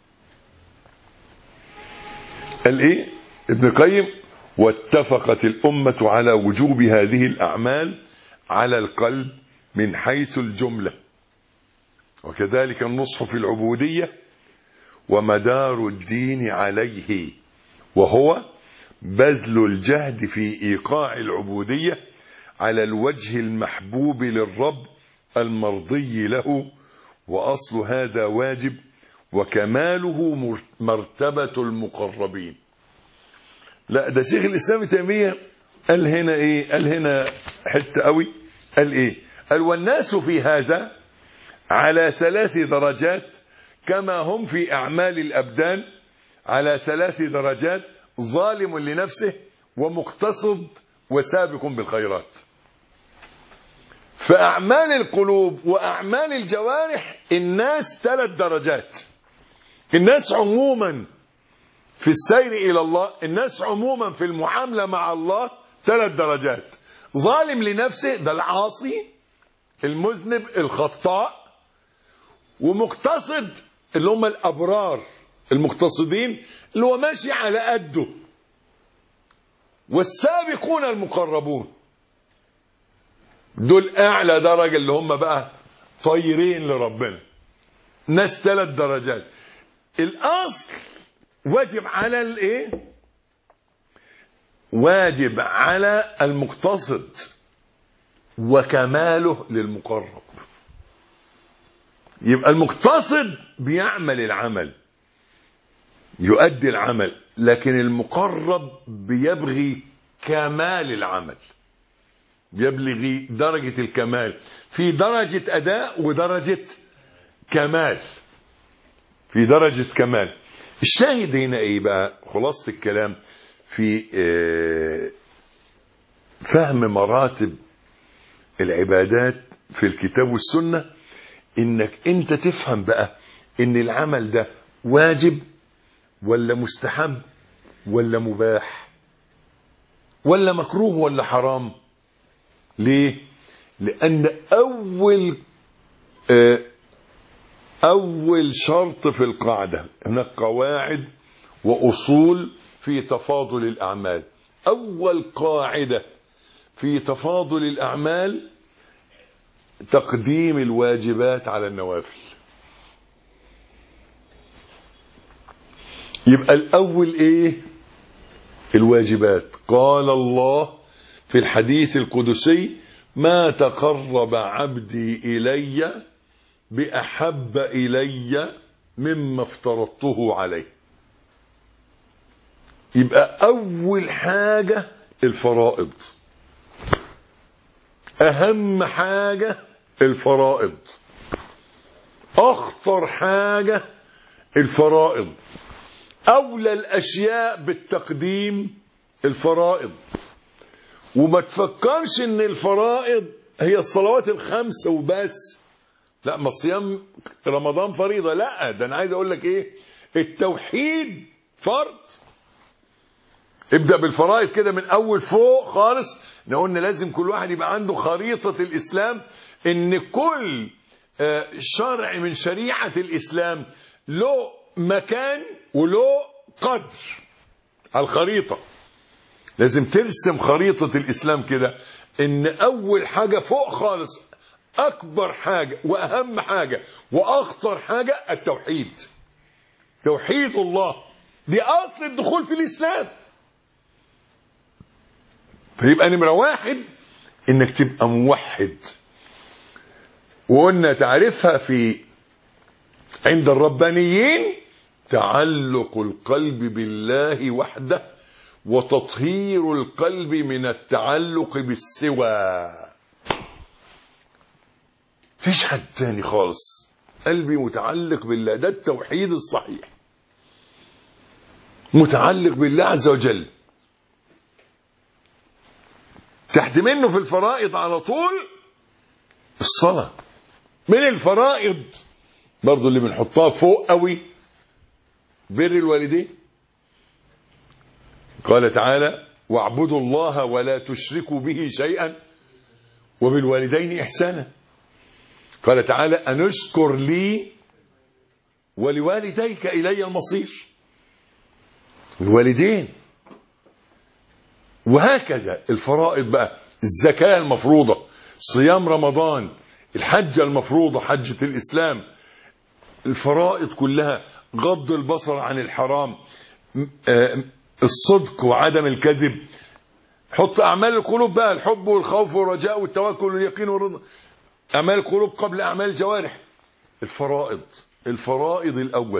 Speaker 3: قال ايه ابن القيم؟ واتفقت الأمة على وجوب هذه الأعمال على القلب من حيث الجملة، وكذلك النصح في العبودية ومدار الدين عليه، وهو بذل الجهد في إيقاع العبودية على الوجه المحبوب للرب المرضي له، وأصل هذا واجب، وكماله مرتبة المقربين. لا ده شيخ الإسلام تيمية قال هنا ايه؟ قال هنا حتة قوي. قال ايه؟ قال والناس في هذا على 3 درجات كما هم في أعمال الأبدان على 3 درجات: ظالم لنفسه ومقتصد وسابق بالخيرات. فأعمال القلوب وأعمال الجوارح الناس 3 درجات. الناس عموما في السير إلى الله، الناس عموما في المعاملة مع الله 3 درجات: ظالم لنفسه، ده العاصي المذنب الخطاء، ومقتصد اللي هم الأبرار المقتصدين اللي هو ماشي على قده، والسابقون المقربون دول أعلى درجة اللي هم بقى طيرين لربنا. ناس 3 درجات. الأصل واجب على الايه؟ واجب على المقتصد، وكماله للمقرب. يبقى المقتصد بيعمل العمل يؤدي العمل، لكن المقرب بيبغي كمال العمل، بيبلغ درجة الكمال. في درجة أداء ودرجة كمال، في درجة كمال. الشاهد هنا ايه بقى؟ خلاصة الكلام في فهم مراتب العبادات في الكتاب والسنة، انك انت تفهم بقى ان العمل ده واجب ولا مستحب ولا مباح ولا مكروه ولا حرام. ليه؟ لان أول شرط في القاعدة، هناك قواعد وأصول في تفاضل الأعمال. أول قاعدة في تفاضل الأعمال تقديم الواجبات على النوافل. يبقى الأول إيه؟ الواجبات. قال الله في الحديث القدسي: ما تقرب عبدي إلي بأحب إلي مما افترضته عليه. يبقى أول حاجة الفرائض، أهم حاجة الفرائض، أخطر حاجة الفرائض، أولى الأشياء بالتقديم الفرائض. وما تفكرش إن الفرائض هي الصلوات ال5 وبس. لا، ما صيام رمضان فريضة، لا، ده أنا عايز أقول لك إيه؟ التوحيد فرض. ابدأ بالفرائض كده من أول فوق خالص. قلنا لازم كل واحد يبقى عنده خريطة الإسلام، إن كل شرع من شريعة الإسلام له مكان وله قدر على الخريطة. لازم ترسم خريطة الإسلام كده، إن أول حاجة فوق خالص، أكبر حاجة وأهم حاجة وأخطر حاجة التوحيد. توحيد الله دي أصل الدخول في الإسلام. فيبقى نمرة 1 إنك تبقى موحد. وقلنا تعرفها في عند الربانيين: تعلق القلب بالله وحده، وتطهير القلب من التعلق بالسوى. فيش حد تاني خالص، قلبي متعلق بالله، ده التوحيد الصحيح، متعلق بالله عز وجل. تحت منه في الفرائض على طول الصلاة. من الفرائض برضو اللي بنحطها فوق قوي بر الوالدين. قال تعالى واعبدوا الله ولا تشركوا به شيئا وبالوالدين إحسانا. قال تعالى أن اشكر لي ولوالديك إلي المصير. الوالدين. وهكذا الفرائض بقى، الزكاة المفروضة، صيام رمضان، الحجة المفروضة، حجة الإسلام، الفرائض كلها، غض البصر عن الحرام، الصدق وعدم الكذب. حط أعمال القلوب بقى، الحب والخوف والرجاء والتوكل واليقين والرضا، أعمال القلوب قبل أعمال الجوارح. الفرائض الأول.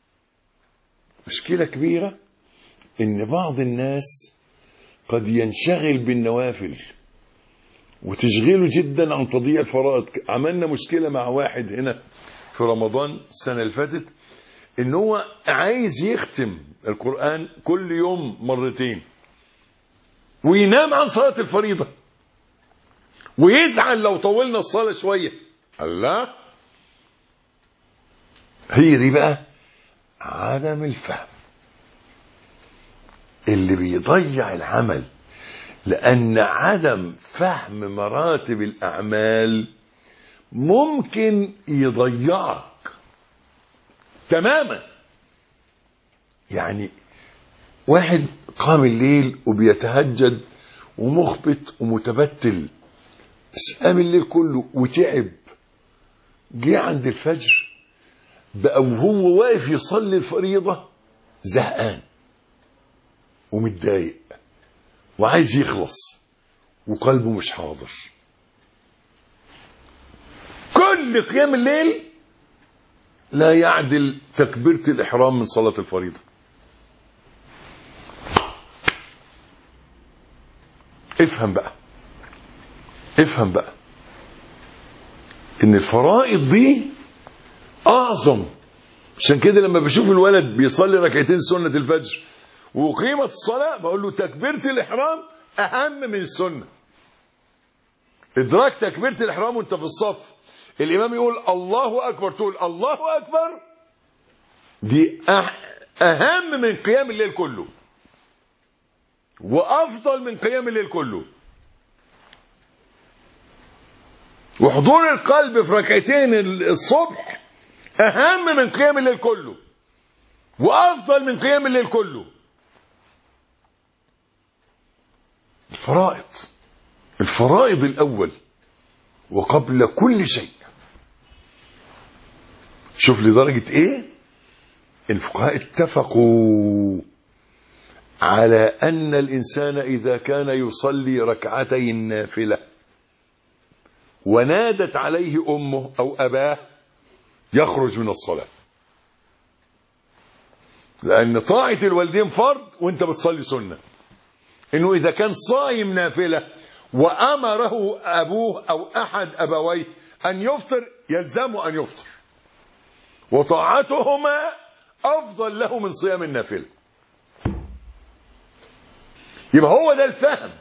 Speaker 3: مشكلة كبيرة إن بعض الناس قد ينشغل بالنوافل وتشغله جدا عن تضييع الفرائض. عملنا مشكلة مع واحد هنا في رمضان السنة اللي فاتت، إن هو عايز يختم القرآن كل يوم مرتين وينام عن صلاة الفريضة ويزعل لو طولنا الصلاة شوية. الله، هي دي بقى عدم الفهم اللي بيضيع العمل، لأن عدم فهم مراتب الأعمال ممكن يضيعك تماما. يعني واحد قام الليل وبيتهجد ومخبط ومتبتل، بس قام الليل كله وتعب، جه عند الفجر بقى وهو واقف يصلي الفريضة زهقان ومتضايق وعايز يخلص وقلبه مش حاضر. كل قيام الليل لا يعدل تكبيرة الإحرام من صلاة الفريضة. افهم بقى ان الفرائض دي اعظم. عشان كده لما بشوف الولد بيصلي ركعتين سنة الفجر وقيمة الصلاة بقول له تكبيرة الإحرام أهم من السنة. إدراك تكبيرة الإحرام وانت في الصف، الإمام يقول الله أكبر تقول الله أكبر، دي أهم من قيام الليل كله وأفضل من قيام الليل كله. وحضور القلب في ركعتين الصبح أهم من قيام الليل كله وأفضل من قيام الليل كله. الفرائض الأول وقبل كل شيء. شوف لدرجة إيه الفقهاء اتفقوا على أن الإنسان إذا كان يصلي ركعتي النافلة ونادت عليه أمه أو أباه يخرج من الصلاة، لأن طاعة الوالدين فرض وانت بتصلي سنة. إنه إذا كان صايم نافلة وأمره أبوه أو أحد أبويه أن يفطر يلزمه أن يفطر، وطاعتهما أفضل له من صيام النافلة. يبقى هو ده الفهم.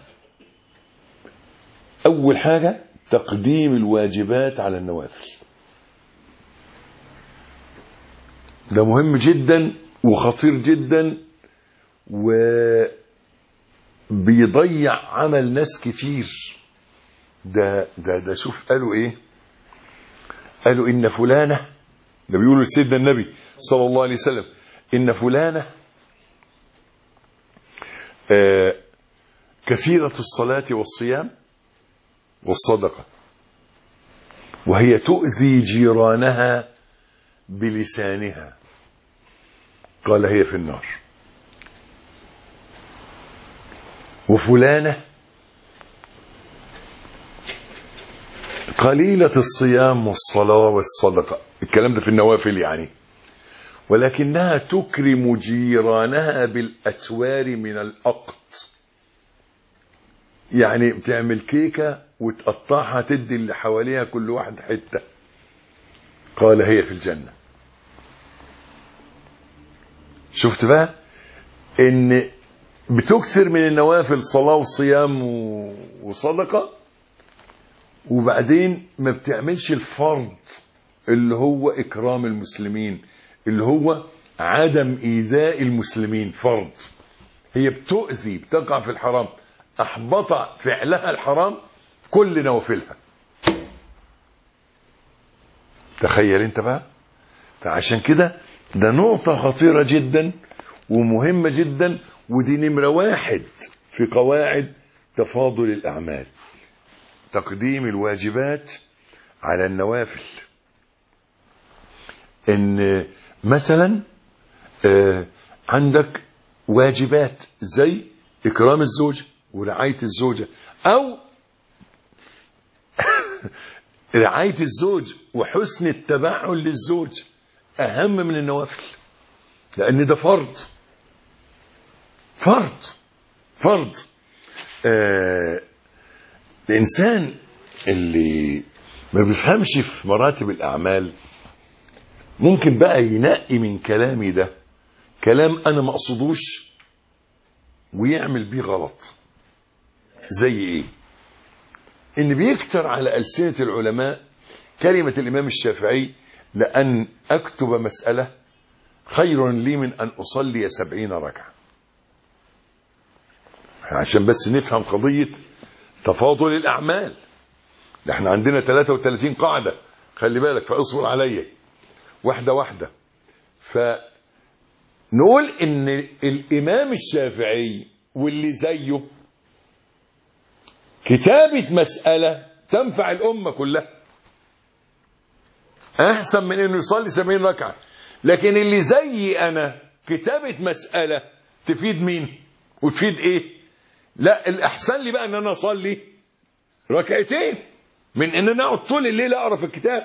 Speaker 3: أول حاجة تقديم الواجبات على النوافل، ده مهم جدا وخطير جدا وبيضيع عمل ناس كتير. ده شوف قالوا ايه، قالوا ان فلانة، ده بيقولوا لسيدنا النبي صلى الله عليه وسلم، ان فلانة كثيرة الصلاة والصيام والصدقة وهي تؤذي جيرانها بلسانها، قال هي في النار. وفلانة قليلة الصيام والصلاة والصدقة، الكلام ده في النوافل يعني، ولكنها تكرم جيرانها بالأتوار من الأقط، يعني بتعمل كيكة وتقطعها تدي اللي حواليها كل واحد حتة، قال هي في الجنة. شفت بقى ان بتكثر من النوافل صلاة وصيام وصدقة وبعدين ما بتعملش الفرض اللي هو إكرام المسلمين، اللي هو عدم إيذاء المسلمين. فرض هي بتؤذي، بتقع في الحرام، أحبط فعلها الحرام كل نوافلها. تخيل انت بقى. فعشان كده ده نقطة خطيرة جدا ومهمة جدا، ودي نمرة 1 في قواعد تفاضل الأعمال، تقديم الواجبات على النوافل. ان مثلا عندك واجبات زي إكرام الزوجة ورعاية الزوجة، أو رعاية الزوج وحسن التبعل للزوج أهم من النوافل، لأن ده فرض. الإنسان اللي ما بيفهمش في مراتب الأعمال ممكن بقى ينقي من كلامي ده كلام أنا ما أقصدوش ويعمل بيه غلط. زي إيه؟ إن بيكتر على ألسنة العلماء كلمة الإمام الشافعي: لأن أكتب مسألة خير لي من أن أصلي 70 ركعة. عشان بس نفهم قضية تفاضل الأعمال. احنا عندنا 33 قاعدة، خلي بالك، فاصبر عليا واحدة واحدة. فنقول إن الإمام الشافعي واللي زيه كتابة مسألة تنفع الأمة كلها أحسن من إنه يصلي 70 ركعة. لكن اللي زي أنا كتابة مسألة تفيد مين وتفيد إيه؟ لا، الأحسن لي بقى إن أنا أصلي ركعتين من إن أنا أقعد طول الليل أقرأ في الكتاب.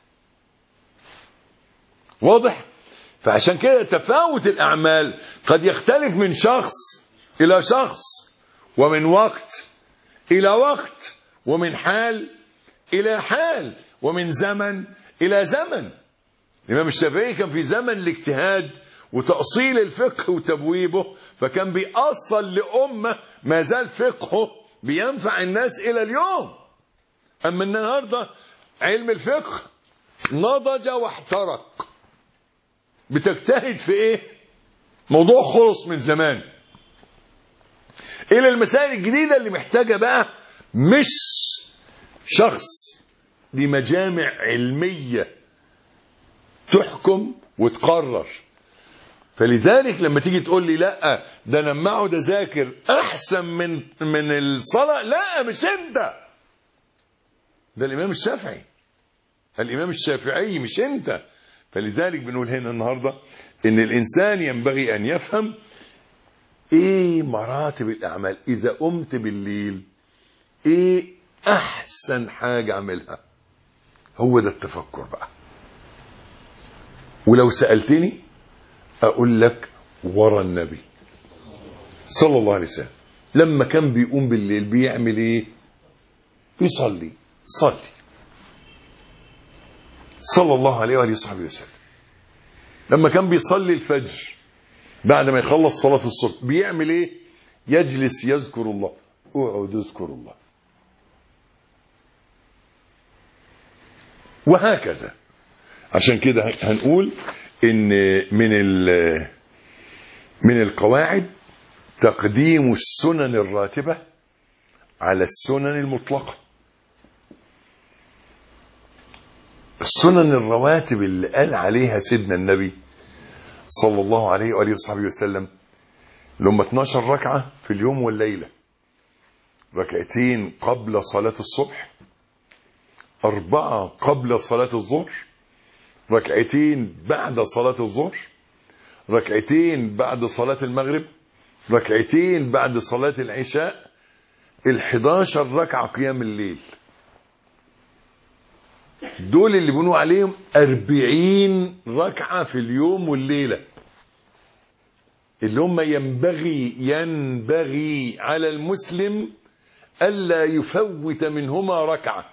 Speaker 3: واضح؟ فعشان كده تفاوت الأعمال قد يختلف من شخص إلى شخص، ومن وقت إلى وقت، ومن حال إلى حال، ومن زمن إلى زمن. الإمام الشافعي كان في زمن الاجتهاد وتأصيل الفقه وتبويبه، فكان بيأصل لأمة ما زال فقهه بينفع الناس إلى اليوم. أما النهاردة علم الفقه نضج واحترق، بتجتهد في إيه؟ موضوع خلص من زمان، إلى المسائل الجديدة اللي محتاجة بقى مش شخص، دي مجامع علمية تحكم وتقرر. فلذلك لما تيجي تقول لي لا ده انا لما اقعد اذاكر احسن من الصلاة، لا مش انت، ده الامام الشافعي، الامام الشافعي مش انت. فلذلك بنقول هنا النهارده ان الانسان ينبغي ان يفهم ايه مراتب الاعمال. اذا قمت بالليل ايه احسن حاجة اعملها؟ هو ده التفكر بقى. ولو سألتني اقول لك ورا النبي صلى الله عليه وسلم لما كان بيقوم بالليل بيعمل ايه؟ يصلي. صلى الله عليه وآله وصحبه وسلم. لما كان بيصلي الفجر بعد ما يخلص صلاة الصبح بيعمل ايه؟ يجلس يذكر الله. اقعد اذكر الله. وهكذا. عشان كده هنقول ان من القواعد تقديم السنن الراتبة على السنن المطلقة. السنن الرواتب اللي قال عليها سيدنا النبي صلى الله عليه وآله وصحبه وسلم اللي هم 12 ركعة في اليوم والليلة، ركعتين قبل صلاة الصبح، 4 قبل صلاة الظهر، ركعتين بعد صلاة الظهر، ركعتين بعد صلاة المغرب، ركعتين بعد صلاة العشاء، 11 ركعة قيام الليل. دول اللي بنقول عليهم 40 ركعة في اليوم والليلة، اللي هم ينبغي على المسلم ألا يفوت منهما ركعة.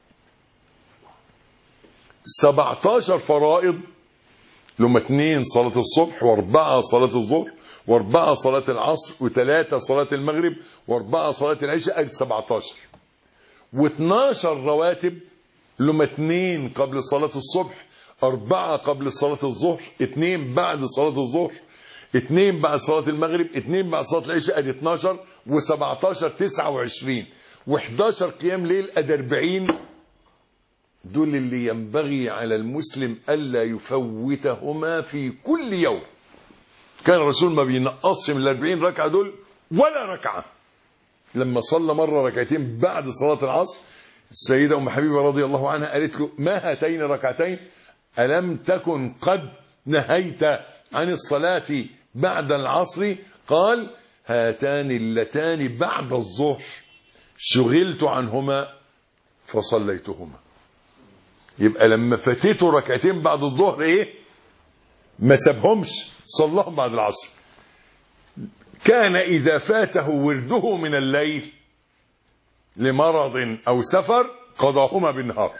Speaker 3: 17 فرائض اللي هم 2 صلاة الصبح، و4 صلاة الظهر، و4 صلاة العصر، و3 صلاة المغرب، و4 صلاة العشاء، ادي 17. و12 رواتب اللي هم 2 قبل صلاة الصبح، 4 قبل صلاة الظهر، 2 بعد صلاة الظهر، 2 بعد صلاة المغرب، 2 بعد صلاة العشاء، ادي 12 و17 29 و11 قيام ليل ادي 40. دول اللي ينبغي على المسلم ألا يفوتهما في كل يوم. كان الرسول ما بينقصش من 40 ركعة دول ولا ركعة. لما صلى مرة ركعتين بعد صلاة العصر، السيدة أم حبيبة رضي الله عنها قالت له: ما هاتين ركعتين؟ ألم تكن قد نهيت عن الصلاة بعد العصر؟ قال: هاتان اللتان بعد الظهر شغلت عنهما فصليتهما. يبقى لما فاتته ركعتين بعد الظهر ايه؟ ما سابهمش، صلاهم بعد العصر. كان إذا فاته ورده من الليل لمرض أو سفر قضاهما بالنهار.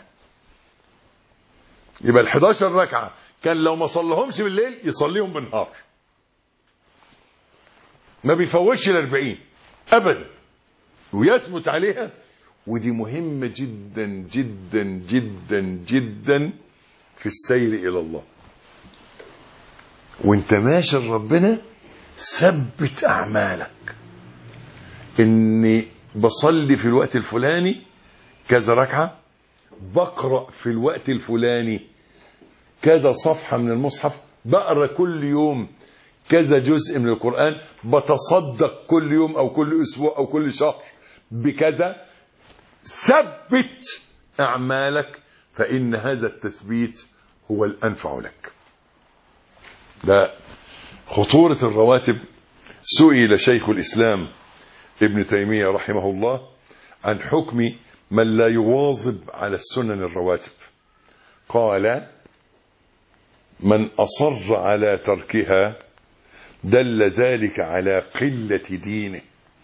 Speaker 3: يبقى 11 ركعة كان لو ما صلىهمش بالليل يصليهم بالنهار، ما بيفوتش 40 أبدا ويثبت عليها. ودي مهمة جدا جدا جدا جدا في السير إلى الله. وانت ماشي لربنا ثبت أعمالك، إني بصلي في الوقت الفلاني كذا ركعة، بقرأ في الوقت الفلاني كذا صفحة من المصحف، بقرأ كل يوم كذا جزء من القرآن، بتصدق كل يوم أو كل أسبوع أو كل شهر بكذا. ثبت أعمالك، فإن هذا التثبيت هو الأنفع لك. ده خطورة الرواتب. سئل شيخ الإسلام ابن تيمية رحمه الله عن حكم من لا يواظب على السنن الرواتب. قال: من أصر على تركها دل ذلك على قلة دينه،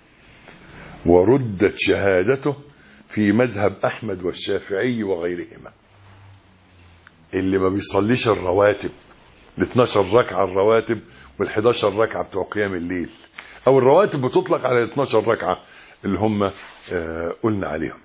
Speaker 3: وردت شهادته في مذهب أحمد والشافعي وغيرهما. اللي ما بيصليش الرواتب، ال12 ركعة الرواتب وال11 ركعة بتوع قيام الليل، أو الرواتب بتطلق على 12 ركعة اللي هم قلنا عليهم.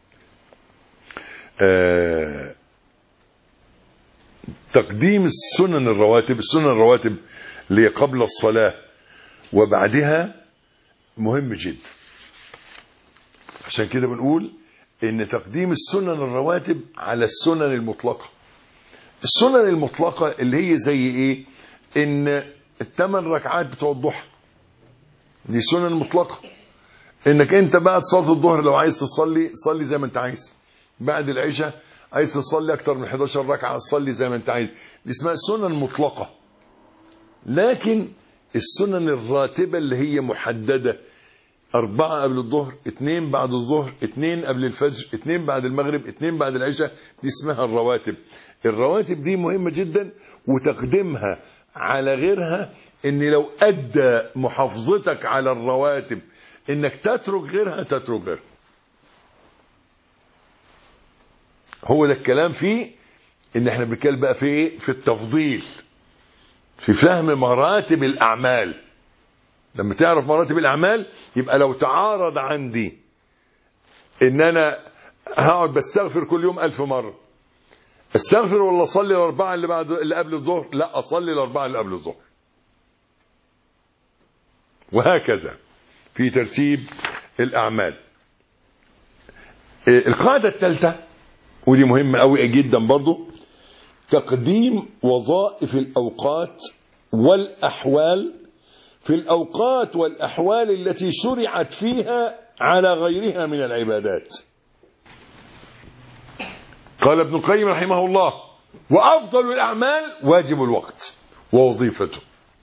Speaker 3: تقديم السنن الرواتب، السنن الرواتب اللي قبل الصلاة وبعدها مهم جدا. عشان كده بنقول ان تقديم السنن الرواتب على السنن المطلقة. السنن المطلقة اللي هي زي ايه؟ ان ال8 ركعات بتوع الضحى دي سنن مطلقة، انك انت بعد صلاة الظهر لو عايز تصلي صلي زي ما انت عايز، بعد العشاء عايز تصلي اكتر من 11 ركعة صلي زي ما انت عايز، دي اسمها سنن مطلقة. لكن السنن الراتبة اللي هي محددة، 4 قبل الظهر، 2 بعد الظهر، 2 قبل الفجر، 2 بعد المغرب، 2 بعد العشاء، دي اسمها الرواتب. الرواتب دي مهمة جدا، وتقديمها على غيرها ان لو ادى محافظتك على الرواتب انك تترك غيرها تترك غيرها. هو ده الكلام فيه، ان احنا بنتكلم بقى في ايه؟ في التفضيل، في فهم مراتب الاعمال. لما تعرف مراتب الاعمال يبقى لو تعارض عندي ان انا هقعد بستغفر كل يوم 1000 مرة، استغفر ولا اصلي الاربعه اللي قبل الظهر؟ لا، اصلي الاربعه اللي قبل الظهر. وهكذا في ترتيب الاعمال. القاعده الثالثه ودي مهمه قوي جدا برضو، تقديم وظائف الاوقات والاحوال في الاوقات والاحوال التي شرعت فيها على غيرها من العبادات. قال ابن القيم رحمه الله: وأفضل الأعمال واجب الوقت ووظيفته.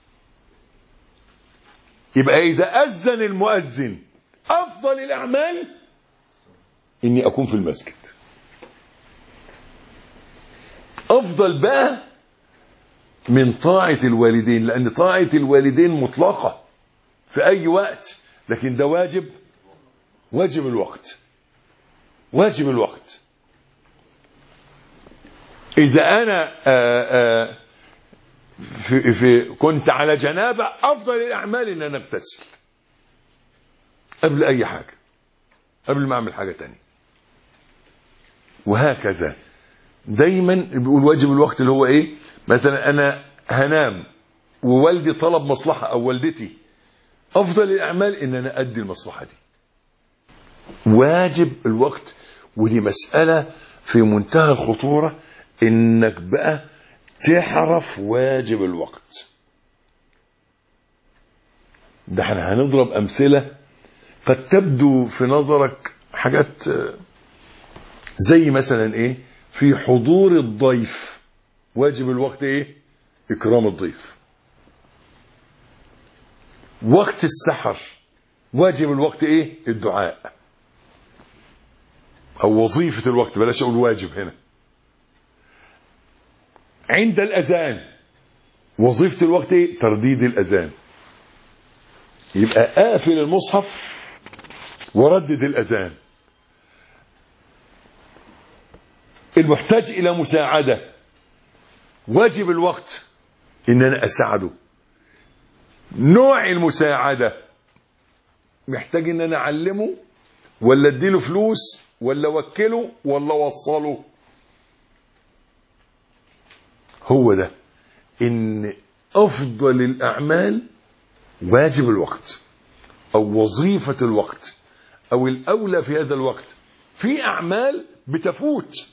Speaker 3: يبقى إذا أذن المؤذن أفضل الأعمال إني أكون في المسجد. أفضل بقى من طاعة الوالدين، لأن طاعة الوالدين مطلقة في أي وقت، لكن ده واجب الوقت، واجب الوقت. إذا أنا كنت على جنابة، أفضل الأعمال إن أنا أغتسل قبل أي حاجة، قبل ما أعمل حاجة تانية. وهكذا. دايما بيقول واجب الوقت اللي هو ايه؟ مثلا انا هنام ووالدي طلب مصلحة او والدتي، افضل الاعمال ان انا ادي المصلحة دي. واجب الوقت. ودي مسألة في منتهى الخطورة، انك بقى تعرف واجب الوقت. ده احنا هنضرب امثلة قد تبدو في نظرك حاجات زي مثلا ايه؟ في حضور الضيف واجب الوقت ايه؟ اكرام الضيف. وقت السحر واجب الوقت ايه؟ الدعاء. او وظيفة الوقت، بلاش اقول واجب هنا. عند الاذان وظيفة الوقت ايه؟ ترديد الاذان. يبقى اقفل المصحف وردد الاذان. المحتاج الى مساعدة واجب الوقت ان انا اساعده. نوع المساعدة، محتاج ان انا اعلمه ولا اديله فلوس ولا وكله ولا وصله. هو ده ان افضل الاعمال واجب الوقت او وظيفة الوقت او الاولى في هذا الوقت. في اعمال بتفوت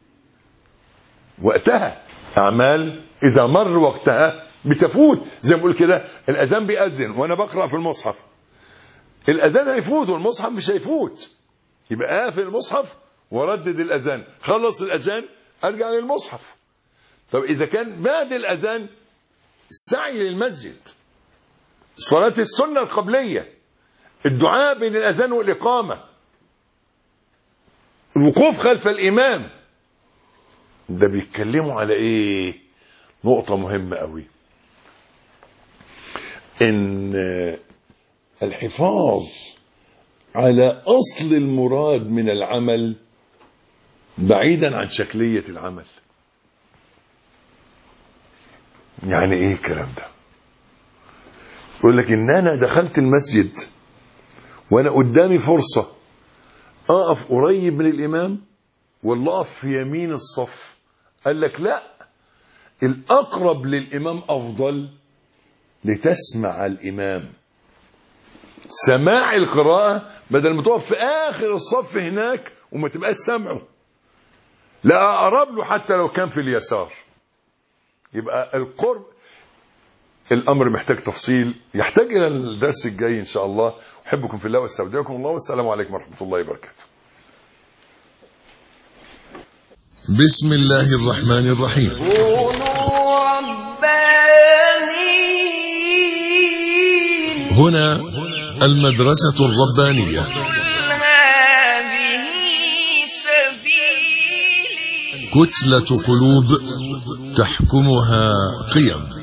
Speaker 3: وقتها، اعمال اذا مر وقتها بتفوت. زي ما بقول كده، الاذان بيأذن وانا بقرأ في المصحف، الاذان هيفوت والمصحف مش هيفوت. يبقى اقفل المصحف وردد الاذان، خلص الاذان ارجع للمصحف. طب اذا كان بعد الاذان السعي للمسجد، صلاة السنة القبلية، الدعاء بين الاذان والاقامة، الوقوف خلف الامام، ده بيتكلموا على ايه؟ نقطة مهمة قوي، ان الحفاظ على اصل المراد من العمل بعيدا عن شكلية العمل. يعني ايه الكلام ده؟ يقول لك ان انا دخلت المسجد وانا قدامي فرصة اقف قريب من الامام ولا اقف في يمين الصف. قال لك لا، الاقرب للامام افضل لتسمع الامام. سماع القراءة بدل ما تقف في اخر الصف هناك وما تبقاش سامعه، لا اقرب له حتى لو كان في اليسار. يبقى القرب. الامر محتاج تفصيل، يحتاج الى الدرس الجاي ان شاء الله. احبكم في الله واستودعكم الله، والسلام عليكم ورحمة الله وبركاته.
Speaker 1: بسم الله الرحمن الرحيم.
Speaker 2: كونوا ربانيين.
Speaker 1: هنا المدرسة الربانية.
Speaker 2: قل هذه سبيلي.
Speaker 1: كتلة قلوب تحكمها قيم.